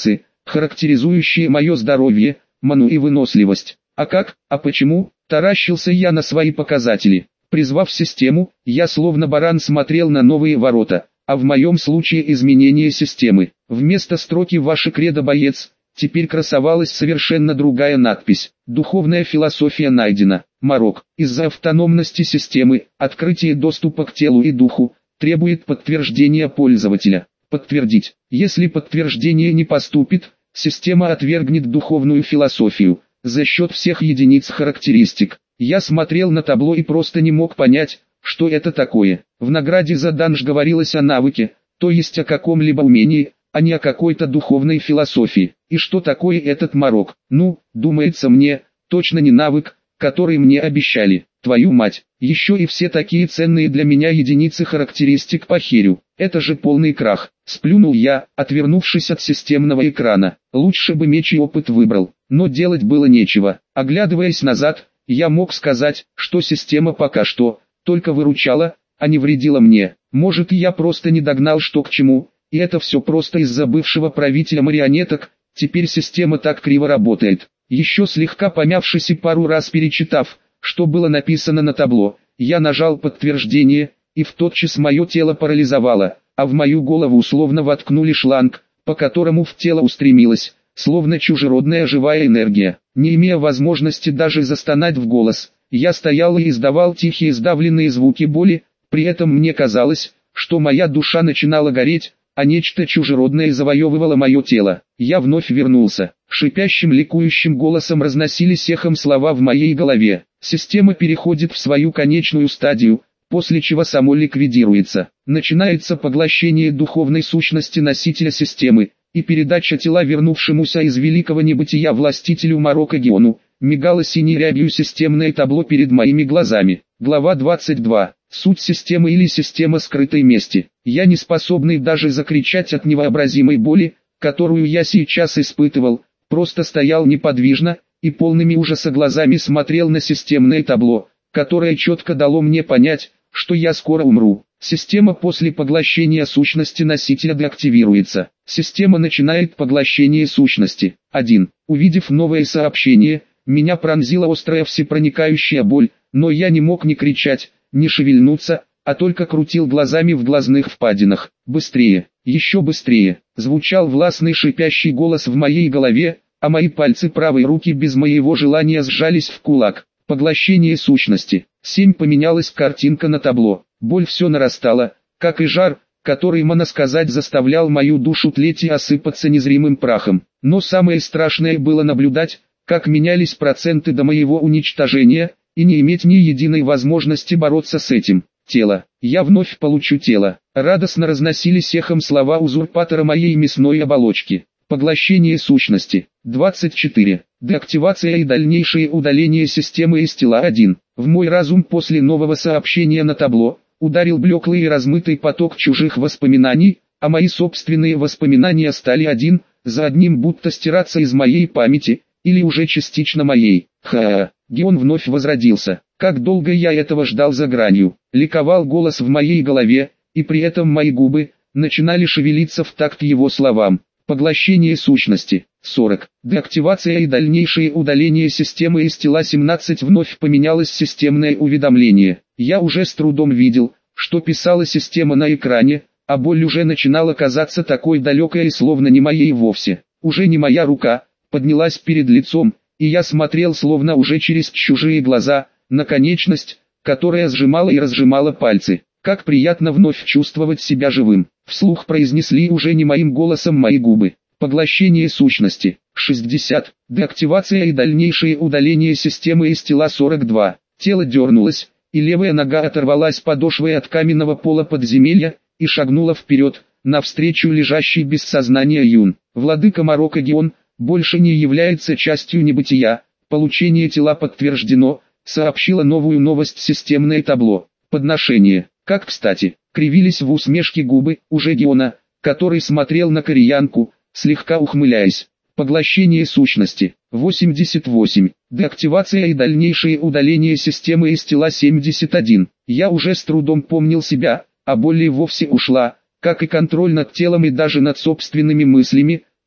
характеризующие мое здоровье, ману и выносливость. А как, а почему? Таращился я на свои показатели. Призвав систему, я словно баран смотрел на новые ворота, а в моем случае изменение системы. Вместо строки «Ваше кредо, боец», теперь красовалась совершенно другая надпись. Духовная философия найдена. Марок. Из-за автономности системы, открытие доступа к телу и духу, требует подтверждения пользователя. Подтвердить. Если подтверждение не поступит, система отвергнет духовную философию. За счет всех единиц характеристик. Я смотрел на табло и просто не мог понять, что это такое. В награде за данж говорилось о навыке, то есть о каком-либо умении, а не о какой-то духовной философии. И что такое этот марок? Ну, думается мне, точно не навык, который мне обещали. Твою мать, еще и все такие ценные для меня единицы характеристик похерю. Это же полный крах. Сплюнул я, отвернувшись от системного экрана. Лучше бы меч и опыт выбрал, но делать было нечего. Оглядываясь назад, я мог сказать, что система пока что только выручала, а не вредила мне. Может, я просто не догнал, что к чему, и это все просто из-за бывшего правителя марионеток. Теперь система так криво работает. Еще слегка помявшись и пару раз перечитав, что было написано на табло, я нажал подтверждение, и в тотчас мое тело парализовало, а в мою голову условно воткнули шланг, по которому в тело устремилась, словно чужеродная живая энергия. Не имея возможности даже застонать в голос, я стоял и издавал тихие сдавленные звуки боли, при этом мне казалось, что моя душа начинала гореть, а нечто чужеродное завоевывало мое тело. Я вновь вернулся. Шипящим ликующим голосом разносились эхом слова в моей голове. Система переходит в свою конечную стадию, после чего само ликвидируется. Начинается поглощение духовной сущности носителя системы, и передача тела вернувшемуся из великого небытия властителю Марокко Гиону. Мигало синей рябью системное табло перед моими глазами. Глава двадцать два. Суть системы или система скрытой мести. Я не способный даже закричать от невообразимой боли, которую я сейчас испытывал, просто стоял неподвижно, и полными ужаса глазами смотрел на системное табло, которое четко дало мне понять, что я скоро умру. Система после поглощения сущности носителя деактивируется. Система начинает поглощение сущности. один. Увидев новое сообщение, меня пронзила острая всепроникающая боль, но я не мог ни кричать, ни шевельнуться, а только крутил глазами в глазных впадинах. Быстрее, еще быстрее, звучал властный шипящий голос в моей голове, а мои пальцы правой руки без моего желания сжались в кулак. Поглощение сущности. семь. Поменялась картинка на табло. Боль все нарастала, как и жар, который, можно сказать, заставлял мою душу тлеть и осыпаться незримым прахом. Но самое страшное было наблюдать, как менялись проценты до моего уничтожения, и не иметь ни единой возможности бороться с этим. Тело. Я вновь получу тело. Радостно разносились эхом слова узурпатора моей мясной оболочки. Поглощение сущности. двадцать четыре. Деактивация и дальнейшее удаление системы из тела. один. В мой разум после нового сообщения на табло ударил блеклый и размытый поток чужих воспоминаний, а мои собственные воспоминания стали один за одним будто стираться из моей памяти, или уже частично моей. Ха-ха. Гион вновь возродился. Как долго я этого ждал за гранью. Ликовал голос в моей голове, и при этом мои губы начинали шевелиться в такт его словам. Поглощение сущности. сорок. Деактивация и дальнейшее удаление системы из тела. семнадцать. Вновь поменялось системное уведомление. Я уже с трудом видел, что писала система на экране, а боль уже начинала казаться такой далекой и словно не моей вовсе. Уже не моя рука поднялась перед лицом, и я смотрел словно уже через чужие глаза, на конечность, которая сжимала и разжимала пальцы. Как приятно вновь чувствовать себя живым. Вслух произнесли уже не моим голосом мои губы. Поглощение сущности. шестьдесят. Деактивация и дальнейшее удаление системы из тела. сорок два. Тело дернулось, и левая нога оторвалась подошвой от каменного пола подземелья, и шагнула вперед, навстречу лежащей без сознания Юн. Владыка Марокко Гион больше не является частью небытия. Получение тела подтверждено, сообщила новую новость системное табло. Подношение. Как кстати, кривились в усмешке губы уже Гиона, который смотрел на кореянку, слегка ухмыляясь. Поглощение сущности. восемьдесят восемь. Деактивация и дальнейшее удаление системы из тела. семьдесят один. Я уже с трудом помнил себя, а боль и вовсе ушла, как и контроль над телом и даже над собственными мыслями,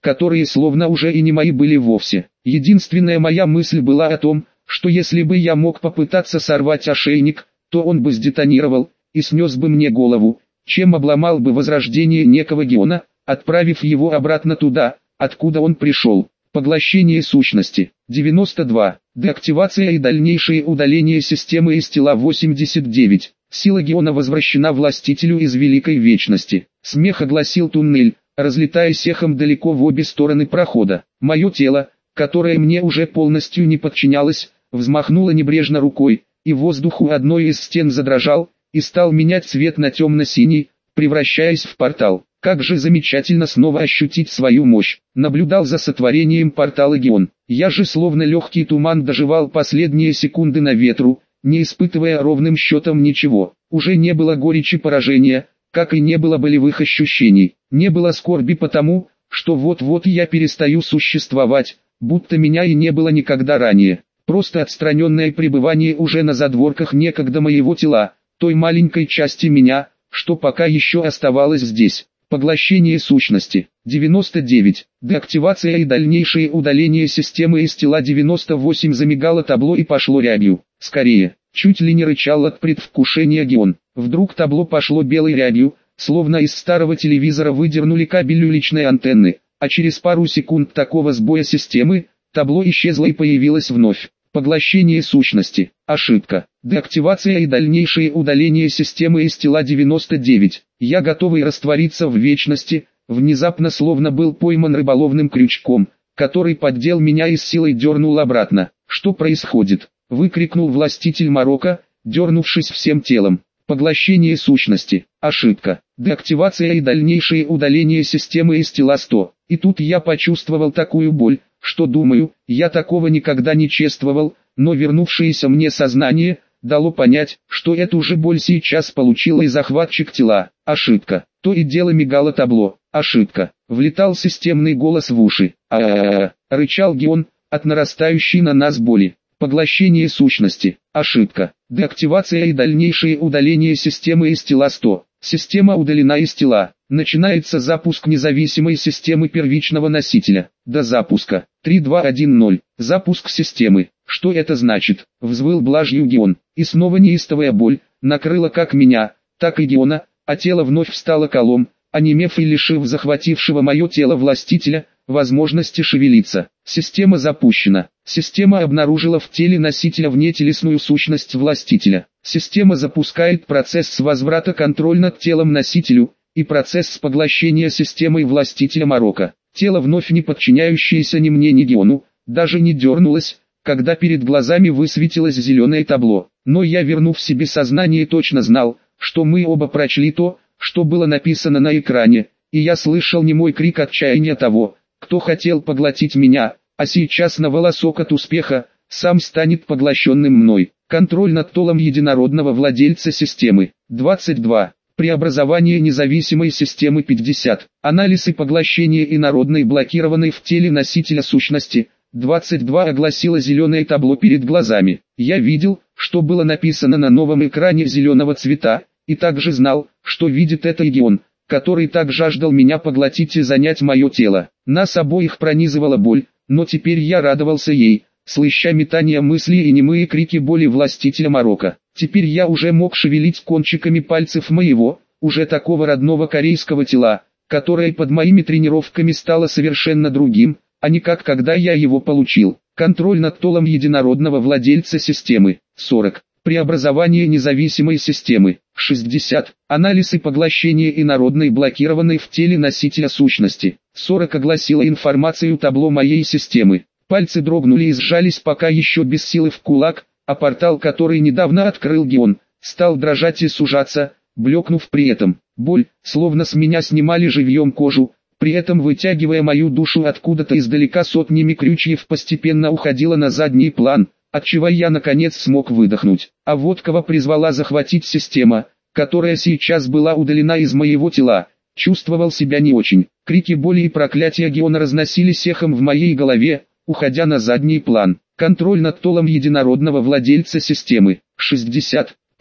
которые словно уже и не мои были вовсе. Единственная моя мысль была о том, что если бы я мог попытаться сорвать ошейник, то он бы сдетонировал и снес бы мне голову, чем обломал бы возрождение некого Геона, отправив его обратно туда, откуда он пришел. Поглощение сущности. девяносто два. Деактивация и дальнейшее удаление системы из тела. восемьдесят девять. Сила Геона возвращена властителю из Великой Вечности. Смех огласил туннель, разлетаясь эхом далеко в обе стороны прохода. Мое тело, которое мне уже полностью не подчинялось, взмахнуло небрежно рукой, и воздух у одной из стен задрожал, и стал менять цвет на темно-синий, превращаясь в портал. Как же замечательно снова ощутить свою мощь. Наблюдал за сотворением портала Геон. Я же словно легкий туман доживал последние секунды на ветру, не испытывая ровным счетом ничего. Уже не было горечи поражения, как и не было болевых ощущений. Не было скорби потому, что вот-вот я перестаю существовать, будто меня и не было никогда ранее. Просто отстраненное пребывание уже на задворках некогда моего тела, той маленькой части меня, что пока еще оставалось здесь. Поглощение сущности. девяносто девять. Деактивация и дальнейшее удаление системы из тела. девяносто восемь. Замигало табло и пошло рябью. Скорее. Чуть ли не рычал от предвкушения Геон. Вдруг табло пошло белой рябью, словно из старого телевизора выдернули кабель уличной антенны, а через пару секунд такого сбоя системы, табло исчезло и появилось вновь. Поглощение сущности. Ошибка. Деактивация и дальнейшее удаление системы из тела. девяносто девять. Я готовый раствориться в вечности, внезапно словно был пойман рыболовным крючком, который поддел меня и с силой дернул обратно. Что происходит? Выкрикнул властитель Марокко, дернувшись всем телом. Поглощение сущности. Ошибка. Деактивация и дальнейшее удаление системы из тела. сто. И тут я почувствовал такую боль, что думаю, я такого никогда не чувствовал, но вернувшееся мне сознание дало понять, что эту же боль сейчас получил и захватчик тела. Ошибка. То и дело мигало табло. Ошибка. Влетал системный голос в уши. А-а-а, рычал Геон, от нарастающей на нас боли. Поглощение сущности. Ошибка. Деактивация и дальнейшее удаление системы из тела. сто. Система удалена из тела. Начинается запуск независимой системы первичного носителя. До запуска. три два один ноль. Запуск системы. Что это значит? Взвыл блажью Геон. И снова неистовая боль, накрыла как меня, так и Геона, а тело вновь встало колом, онемев и лишив захватившего мое тело властителя возможности шевелиться. Система запущена. Система обнаружила в теле носителя внетелесную сущность властителя. Система запускает процесс возврата контроля над телом носителю и процесс поглощения системой властителя Марокко. Тело, вновь не подчиняющееся ни мне ни Геону, даже не дернулось, когда перед глазами высветилось зеленое табло. Но я, вернув себе сознание, точно знал, что мы оба прочли то, что было написано на экране, и я слышал немой крик отчаяния того, кто хотел поглотить меня, а сейчас на волосок от успеха, сам станет поглощенным мной. Контроль над телом единородного владельца системы. двадцать два. Преобразование независимой системы. пятьдесят. Анализ и поглощение инородной блокированной в теле носителя сущности. двадцать два. Огласило зеленое табло перед глазами. Я видел, что было написано на новом экране зеленого цвета, и также знал, что видит это Геон, который так жаждал меня поглотить и занять мое тело. Нас обоих пронизывала боль, но теперь я радовался ей, слыша метание мыслей и немые крики боли властителя Марокко. Теперь я уже мог шевелить кончиками пальцев моего, уже такого родного корейского тела, которое под моими тренировками стало совершенно другим, а не как когда я его получил. Контроль над телом единородного владельца системы. сорок. Преобразование независимой системы. шестьдесят. Анализ и поглощение инородной блокированной в теле носителя сущности. сорок. Огласила информацию табло моей системы. Пальцы дрогнули и сжались пока еще без силы в кулак, а портал, который недавно открыл Геон, стал дрожать и сужаться, блекнув при этом. Боль, словно с меня снимали живьем кожу, при этом вытягивая мою душу откуда-то издалека сотнями крючьев, постепенно уходила на задний план, отчего я наконец смог выдохнуть. А вот кого призвала захватить система, которая сейчас была удалена из моего тела. Чувствовал себя не очень. Крики боли и проклятия Геона разносились эхом в моей голове, уходя на задний план. Контроль над телом единородного владельца системы. шестьдесят.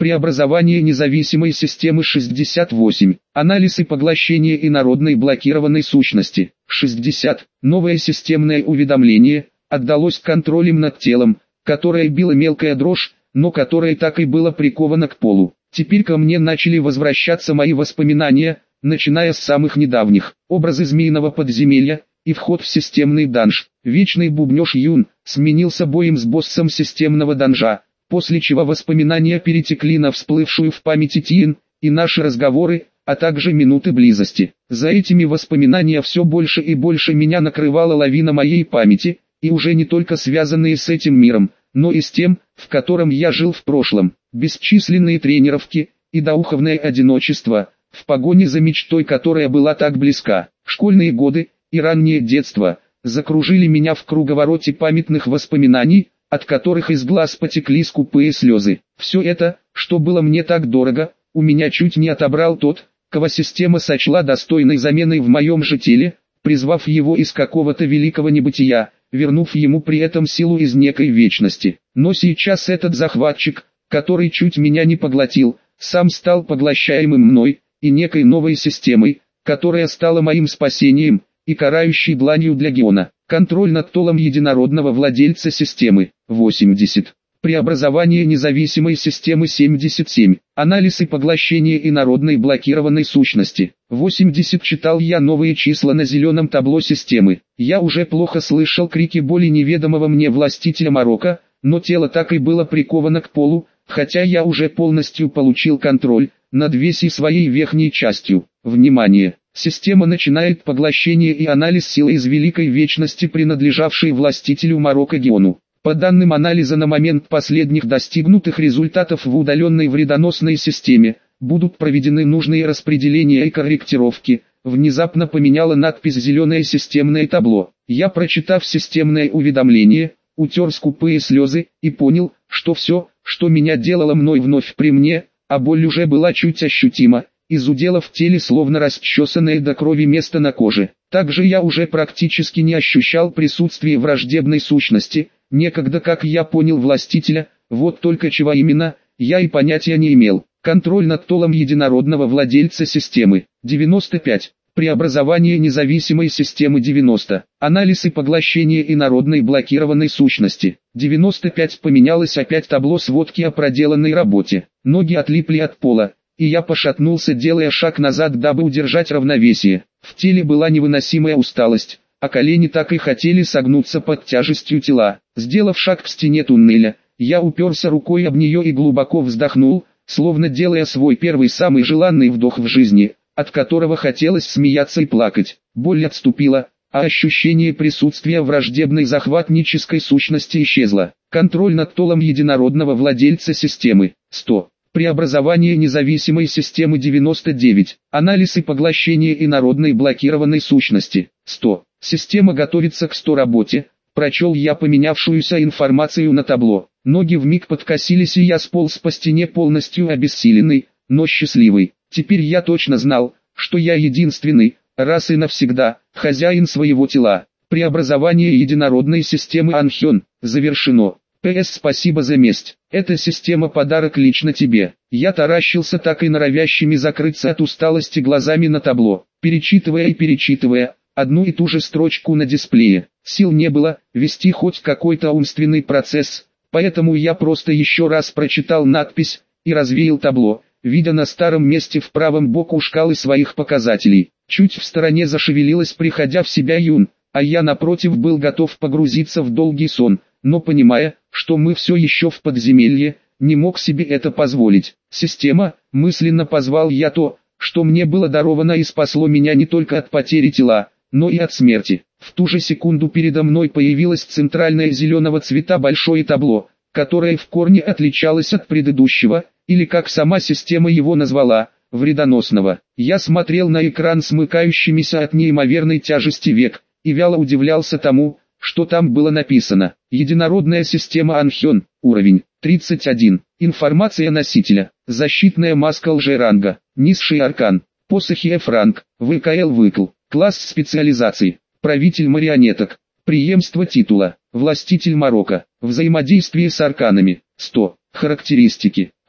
Преобразование независимой системы шестьдесят восемь. Анализ и поглощение инородной блокированной сущности. шестьдесят. Новое системное уведомление отдалось контролем над телом, которое било мелкая дрожь, но которое так и было приковано к полу. Теперь ко мне начали возвращаться мои воспоминания, начиная с самых недавних. Образы змеиного подземелья и вход в системный данж. Вечный бубнёж Юн сменился боем с боссом системного данжа, после чего воспоминания перетекли на всплывшую в памяти Тиен, и наши разговоры, а также минуты близости. За этими воспоминаниями все больше и больше меня накрывала лавина моей памяти, и уже не только связанные с этим миром, но и с тем, в котором я жил в прошлом. Бесчисленные тренировки и духовное одиночество, в погоне за мечтой, которая была так близка. Школьные годы и раннее детство закружили меня в круговороте памятных воспоминаний, от которых из глаз потекли скупые слезы. Все это, что было мне так дорого, у меня чуть не отобрал тот, кого система сочла достойной заменой в моем же теле, призвав его из какого-то великого небытия, вернув ему при этом силу из некой вечности. Но сейчас этот захватчик, который чуть меня не поглотил, сам стал поглощаемым мной, и некой новой системой, которая стала моим спасением, и карающей дланью для Геона. Контроль над толом единородного владельца системы. восемьдесят. Преобразование независимой системы семьдесят семь. Анализ и поглощение инородной блокированной сущности. восемьдесят. Читал я новые числа на зеленом табло системы. Я уже плохо слышал крики боли неведомого мне властителя Марокко, но тело так и было приковано к полу, хотя я уже полностью получил контроль над всей своей верхней частью. Внимание! Система начинает поглощение и анализ силы из великой вечности, принадлежавшей властителю Марокко Геону. По данным анализа на момент последних достигнутых результатов в удаленной вредоносной системе, будут проведены нужные распределения и корректировки. Внезапно поменяла надпись «Зеленое системное табло». Я, прочитав системное уведомление, утер скупые слезы и понял, что все, что меня делало мной, вновь при мне, а боль уже была чуть ощутима, из удела в теле словно расчесанное до крови место на коже. Также я уже практически не ощущал присутствия враждебной сущности, некогда, как я понял, властителя, вот только чего именно, я и понятия не имел. Контроль над толом единородного владельца системы. девяносто пять. Преобразование независимой системы. девяносто. Анализ и поглощение инородной блокированной сущности. девяносто пять. Поменялось опять табло сводки о проделанной работе. Ноги отлипли от пола, и я пошатнулся, делая шаг назад, дабы удержать равновесие. В теле была невыносимая усталость, а колени так и хотели согнуться под тяжестью тела. Сделав шаг к стене туннеля, я уперся рукой об нее и глубоко вздохнул, словно делая свой первый самый желанный вдох в жизни, от которого хотелось смеяться и плакать. Боль отступила, а ощущение присутствия враждебной захватнической сущности исчезло. Контроль над толом единородного владельца системы. сто. Преобразование независимой системы. девяносто девять. Анализ и поглощение инородной блокированной сущности. сто. Система готовится к сто работе. Прочел я поменявшуюся информацию на табло. Ноги вмиг подкосились, и я сполз по стене полностью обессиленный, но счастливый. Теперь я точно знал, что я единственный, раз и навсегда, хозяин своего тела. Преобразование единородной системы Анхён завершено. П С. Спасибо за месть. Эта система подарок лично тебе. Я таращился так и норовящими закрыться от усталости глазами на табло, перечитывая и перечитывая одну и ту же строчку на дисплее. Сил не было вести хоть какой-то умственный процесс, поэтому я просто еще раз прочитал надпись и развеял табло, видя на старом месте в правом боку шкалы своих показателей. Чуть в стороне зашевелилась, приходя в себя, Юн, а я напротив был готов погрузиться в долгий сон, но понимая, что мы все еще в подземелье, не мог себе это позволить. Система, мысленно позвал я то, что мне было даровано и спасло меня не только от потери тела, но и от смерти. В ту же секунду передо мной появилось центральное зеленого цвета большое табло, которое в корне отличалось от предыдущего, или как сама система его назвала, вредоносного. Я смотрел на экран смыкающимися от неимоверной тяжести век, и вяло удивлялся тому, что там было написано. Единородная система Анхён, уровень тридцать один. Информация носителя. Защитная маска лжеранга. Низший аркан. Посохи F-ранг. В К Л выкл. Класс специализации. Правитель марионеток. Преемство титула. Властитель Марокко. Взаимодействие с арканами. сто. Характеристики.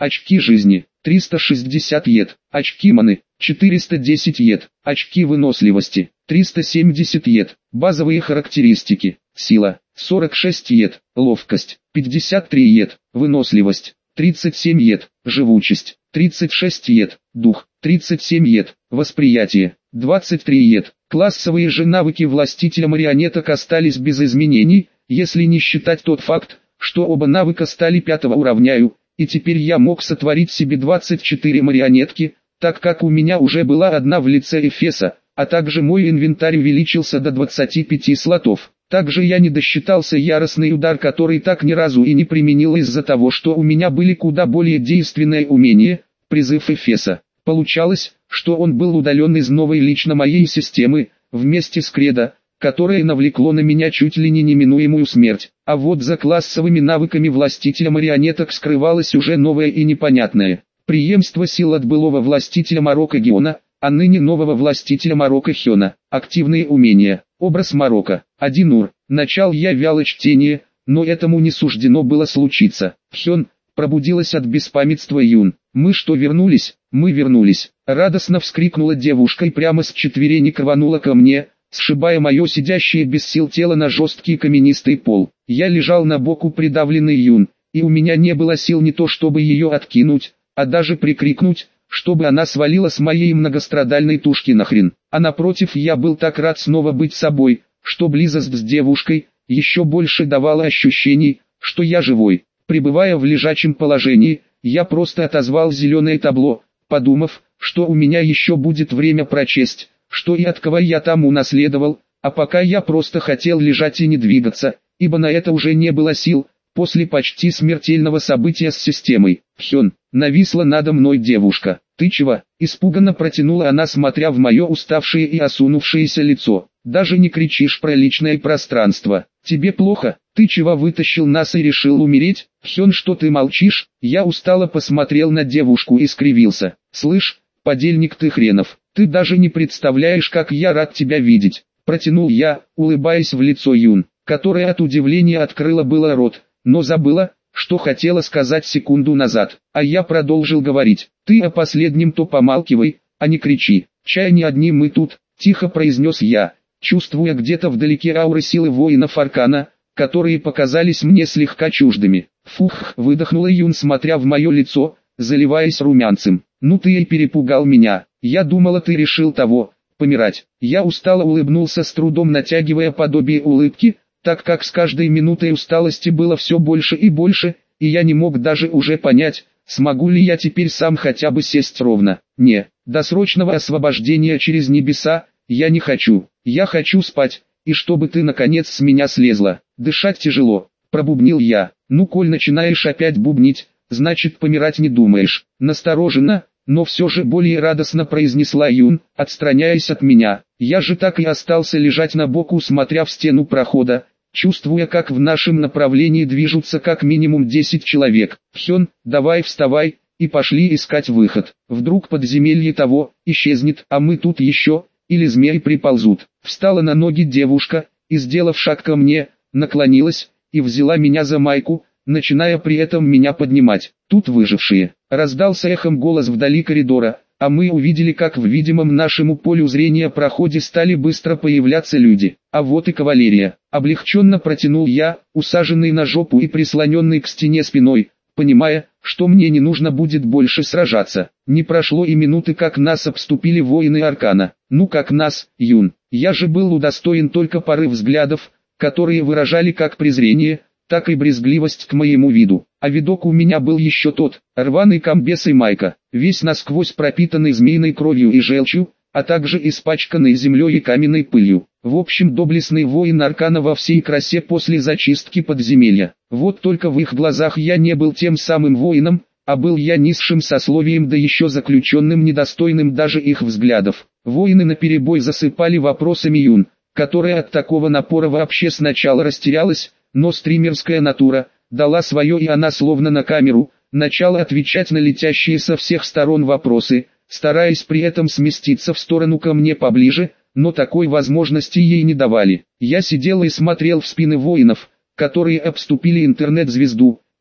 очки жизни, триста шестьдесят ед, очки маны, четыреста десять ед, очки выносливости, триста семьдесят ед, базовые характеристики, сила, сорок шесть ед, ловкость, пятьдесят три ед, выносливость, тридцать семь ед, живучесть, тридцать шесть ед, дух, тридцать семь ед, восприятие, двадцать три ед. Классовые же навыки властителя марионеток остались без изменений, если не считать тот факт, что оба навыка стали пятого уровняю, и теперь я мог сотворить себе двадцать четыре марионетки, так как у меня уже была одна в лице Эфеса, а также мой инвентарь увеличился до двадцати пяти слотов. Также я не досчитался яростный удар, который так ни разу и не применил из-за того, что у меня были куда более действенные умения, призыв Эфеса. Получалось, что он был удален из новой лично моей системы, вместе с Кредо, которое навлекло на меня чуть ли не неминуемую смерть. А вот за классовыми навыками властителя марионеток скрывалось уже новое и непонятное. Преемство сил от былого властителя Марокко Геона, а ныне нового властителя Марокко Хёна. Активные умения. Образ Марокко. один ур. Начал я вяло чтение, но этому не суждено было случиться. Хён. Пробудилась от беспамятства Юн. «Мы что, вернулись? Мы вернулись!» Радостно вскрикнула девушка и прямо с четверенек рванула ко мне, сшибая мое сидящее без сил тело на жесткий каменистый пол. Я лежал на боку придавленный Юн, и у меня не было сил не то чтобы ее откинуть, а даже прикрикнуть, чтобы она свалила с моей многострадальной тушки нахрен. А напротив, я был так рад снова быть собой, что близость с девушкой еще больше давала ощущений, что я живой. Пребывая в лежачем положении, я просто отозвал зеленое табло, подумав, что у меня еще будет время прочесть, что и от кого я там унаследовал, а пока я просто хотел лежать и не двигаться, ибо на это уже не было сил, после почти смертельного события с системой. Хён, нависла надо мной девушка. «Ты чего?» – испуганно протянула она, смотря в мое уставшее и осунувшееся лицо. «Даже не кричишь про личное пространство. Тебе плохо? Ты чего вытащил нас и решил умереть? Хён, что ты молчишь?» Я устало посмотрел на девушку и скривился. «Слышь, подельник ты хренов, ты даже не представляешь, как я рад тебя видеть!» Протянул я, улыбаясь в лицо Юн, которая от удивления открыла было рот, но забыла, что хотела сказать секунду назад. А я продолжил говорить. «Ты о последнем-то помалкивай, а не кричи. Чай не одни мы тут», — тихо произнес я, чувствуя где-то вдалеке ауры силы воинов Аркана, которые показались мне слегка чуждыми. «Фух», — выдохнула Юн, смотря в мое лицо, заливаясь румянцем. «Ну ты и перепугал меня. Я думала, ты решил того, помирать». Я устало улыбнулся, с трудом натягивая подобие улыбки, так как с каждой минутой усталости было все больше и больше, и я не мог даже уже понять, смогу ли я теперь сам хотя бы сесть ровно. Не, досрочного освобождения через небеса я не хочу. Я хочу спать, и чтобы ты наконец с меня слезла. Дышать тяжело, пробубнил я. «Ну, коль начинаешь опять бубнить, значит помирать не думаешь». Настороженно, но все же более радостно произнесла Юн, отстраняясь от меня. Я же так и остался лежать на боку, смотря в стену прохода, чувствуя, как в нашем направлении движутся как минимум десять человек. «Хён, давай вставай, и пошли искать выход. Вдруг подземелье того исчезнет, а мы тут еще, или змеи приползут». Встала на ноги девушка, и, сделав шаг ко мне, наклонилась, и взяла меня за майку, начиная при этом меня поднимать. «Тут выжившие». Раздался эхом голос вдали коридора, а мы увидели, как в видимом нашему полю зрения проходе стали быстро появляться люди. «А вот и кавалерия», — облегченно протянул я, усаженный на жопу и прислоненный к стене спиной, понимая, что мне не нужно будет больше сражаться. Не прошло и минуты, как нас обступили воины Аркана. Ну как нас, Юн, я же был удостоен только пары взглядов, которые выражали как презрение, так и брезгливость к моему виду. А видок у меня был еще тот, рваный комбез и майка, весь насквозь пропитанный змеиной кровью и желчью, а также испачканный землей и каменной пылью. В общем, доблестный воин Аркана во всей красе после зачистки подземелья. Вот только в их глазах я не был тем самым воином, а был я низшим сословием, да еще заключенным, недостойным даже их взглядов. Воины наперебой засыпали вопросами Юн, которая от такого напора вообще сначала растерялась, но стримерская натура дала свое, и она словно на камеру начала отвечать на летящие со всех сторон вопросы, стараясь при этом сместиться в сторону ко мне поближе, но такой возможности ей не давали. Я сидел и смотрел в спины воинов, которые обступили интернет-звезду,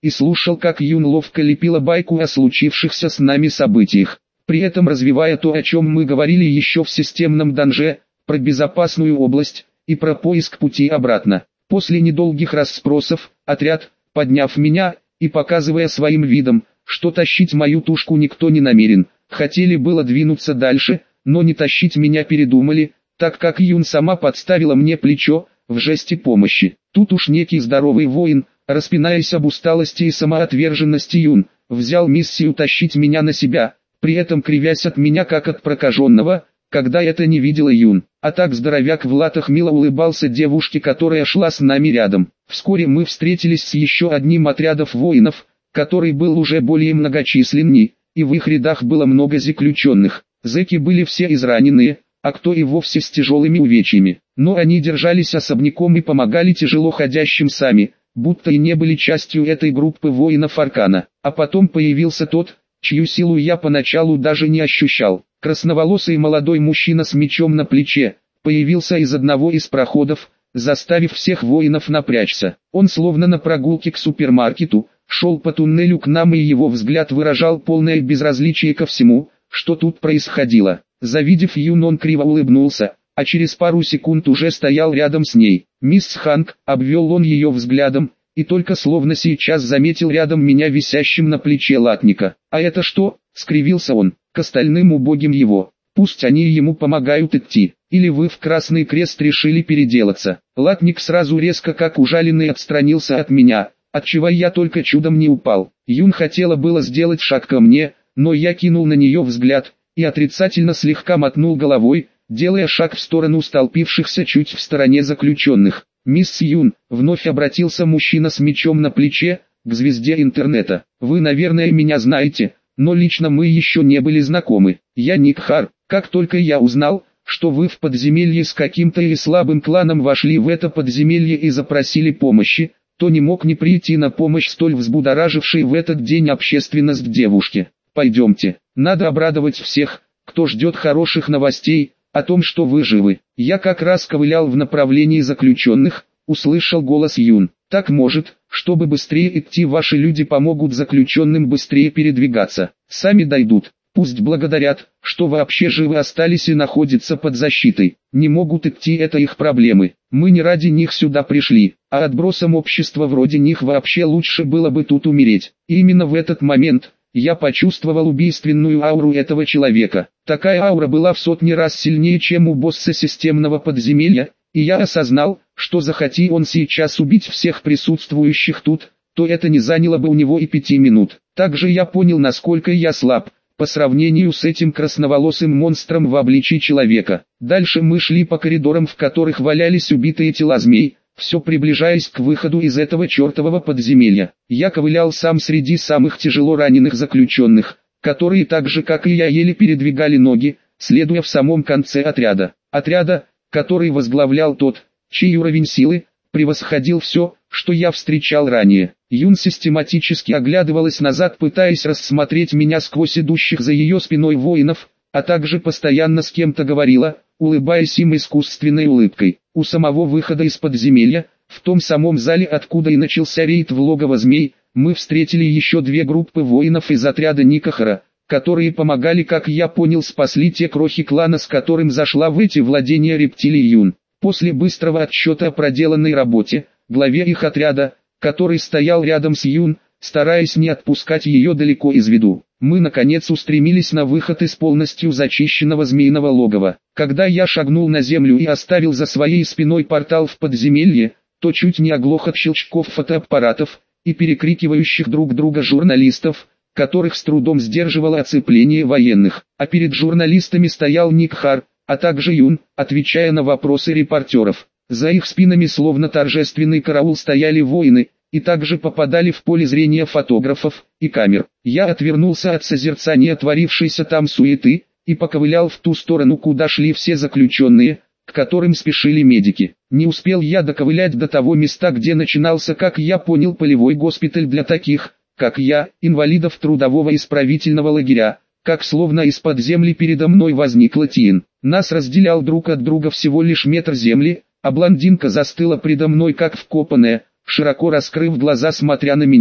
и слушал, как Юн ловко лепила байку о случившихся с нами событиях, при этом развивая то, о чем мы говорили еще в системном данже, про безопасную область и про поиск пути обратно. После недолгих расспросов, отряд, подняв меня и показывая своим видом, что тащить мою тушку никто не намерен, хотели было двинуться дальше, но не тащить меня передумали, так как Юн сама подставила мне плечо, в жесте помощи. Тут уж некий здоровый воин, распинаясь об усталости и самоотверженности Юн, взял миссию тащить меня на себя, при этом кривясь от меня как от прокаженного, когда это не видела Юн. А так здоровяк в латах мило улыбался девушке, которая шла с нами рядом. Вскоре мы встретились с еще одним отрядом воинов, который был уже более многочисленней, и в их рядах было много заключенных. Зэки были все израненные, а кто и вовсе с тяжелыми увечьями. Но они держались особняком и помогали тяжело ходящим сами, будто и не были частью этой группы воинов Аркана. А потом появился тот, чью силу я поначалу даже не ощущал. Красноволосый молодой мужчина с мечом на плече появился из одного из проходов, заставив всех воинов напрячься. Он словно на прогулке к супермаркету, шел по туннелю к нам, и его взгляд выражал полное безразличие ко всему, что тут происходило. Завидев Юн, он криво улыбнулся, а через пару секунд уже стоял рядом с ней. «Мисс Ханг», обвел он ее взглядом, и только словно сейчас заметил рядом меня висящим на плече латника. «А это что?» — скривился он. «К остальным убогим его. Пусть они ему помогают идти. Или вы в Красный Крест решили переделаться?» Латник сразу резко как ужаленный отстранился от меня, отчего я только чудом не упал. Юн хотела было сделать шаг ко мне, но я кинул на нее взгляд и отрицательно слегка мотнул головой, делая шаг в сторону столпившихся чуть в стороне заключенных. «Мисс Юн», — вновь обратился мужчина с мечом на плече, к звезде интернета. «Вы, наверное, меня знаете, но лично мы еще не были знакомы. Я Ник Хар. Как только я узнал, что вы в подземелье с каким-то и слабым кланом вошли в это подземелье и запросили помощи, то не мог не прийти на помощь столь взбудоражившей в этот день общественность девушке. Пойдемте, надо обрадовать всех, кто ждет хороших новостей о том, что вы живы». Я как раз ковылял в направлении заключенных, услышал голос Юн. «Так может, чтобы быстрее идти, ваши люди помогут заключенным быстрее передвигаться. Сами дойдут. Пусть благодарят, что вообще живы остались и находятся под защитой. Не могут идти, это их проблемы. Мы не ради них сюда пришли, а отбросам общества вроде них вообще лучше было бы тут умереть». И именно в этот момент я почувствовал убийственную ауру этого человека. Такая аура была в сотни раз сильнее, чем у босса системного подземелья, и я осознал, что захоти он сейчас убить всех присутствующих тут, то это не заняло бы у него и пяти минут. Также я понял, насколько я слаб по сравнению с этим красноволосым монстром в обличии человека. Дальше мы шли по коридорам, в которых валялись убитые тела змей, все приближаясь к выходу из этого чертового подземелья. Я ковылял сам среди самых тяжело раненых заключенных, которые так же как и я еле передвигали ноги, следуя в самом конце отряда. Отряда, который возглавлял тот, чей уровень силы превосходил все, что я встречал ранее. Юн систематически оглядывалась назад, пытаясь рассмотреть меня сквозь идущих за ее спиной воинов, а также постоянно с кем-то говорила, улыбаясь им искусственной улыбкой. У самого выхода из подземелья, в том самом зале, откуда и начался рейд в логово змей, мы встретили еще две группы воинов из отряда Никахара, которые помогали, как я понял, спасли те крохи клана, с которым зашла в эти владения рептилий Юн. После быстрого отсчета о проделанной работе, главе их отряда, который стоял рядом с Юн, стараясь не отпускать ее далеко из виду, мы наконец устремились на выход из полностью зачищенного змеиного логова. Когда я шагнул на землю и оставил за своей спиной портал в подземелье, то чуть не оглох от щелчков фотоаппаратов и перекрикивающих друг друга журналистов, которых с трудом сдерживало оцепление военных. А перед журналистами стоял Ник Хар, а также Юн, отвечая на вопросы репортеров. За их спинами словно торжественный караул стояли воины, и также попадали в поле зрения фотографов и камер. Я отвернулся от созерцания творившейся там суеты, и поковылял в ту сторону, куда шли все заключенные, к которым спешили медики. Не успел я доковылять до того места, где начинался, как я понял, полевой госпиталь для таких, как я, инвалидов трудового исправительного лагеря, как словно из-под земли передо мной возникла Тин. Нас разделял друг от друга всего лишь метр земли, а блондинка застыла предо мной как вкопанная, широко раскрыв глаза, смотря на меня.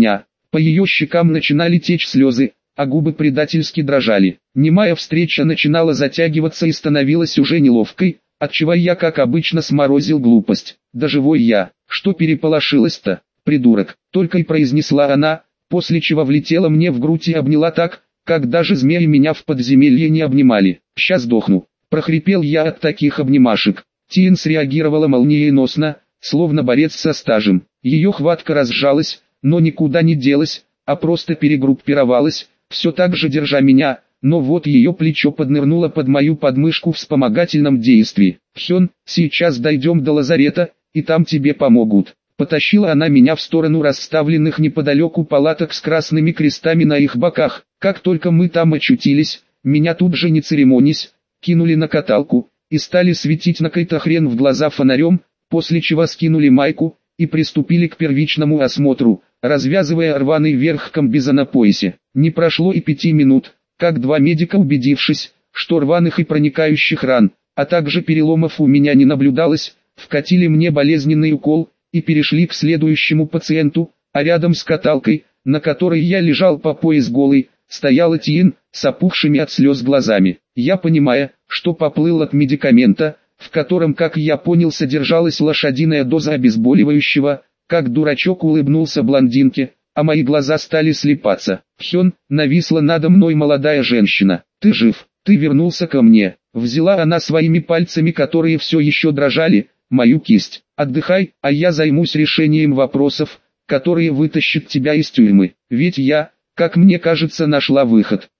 По ее щекам начинали течь слезы, а губы предательски дрожали. Немая встреча начинала затягиваться и становилась уже неловкой, отчего я, как обычно, сморозил глупость. Да живой я, что переполошилась-то, придурок, только и произнесла она, после чего влетела мне в грудь и обняла так, как даже змеи меня в подземелье не обнимали. «Ща сдохну», — прохрипел я от таких обнимашек. Тиен среагировала молниеносно, словно борец со стажем. Ее хватка разжалась, но никуда не делась, а просто перегруппировалась, все так же держа меня, но вот ее плечо поднырнуло под мою подмышку в вспомогательном действии. «Хён, сейчас дойдем до лазарета, и там тебе помогут». Потащила она меня в сторону расставленных неподалеку палаток с красными крестами на их боках. Как только мы там очутились, меня тут же не церемонясь, кинули на каталку, и стали светить на какой-то хрен в глаза фонарем, после чего скинули майку, и приступили к первичному осмотру, развязывая рваный верх комбиза на поясе. Не прошло и пяти минут, как два медика, убедившись, что рваных и проникающих ран, а также переломов у меня не наблюдалось, вкатили мне болезненный укол, и перешли к следующему пациенту, а рядом с каталкой, на которой я лежал по пояс голый, стояла Тиен, с опухшими от слез глазами. Я, понимая, что поплыл от медикамента, в котором, как я понял, содержалась лошадиная доза обезболивающего, как дурачок улыбнулся блондинке, а мои глаза стали слепаться. «Хён», нависла надо мной молодая женщина, «ты жив, ты вернулся ко мне». Взяла она своими пальцами, которые все еще дрожали, мою кисть. «Отдыхай, а я займусь решением вопросов, которые вытащат тебя из тюрьмы. Ведь я, как мне кажется, нашла выход».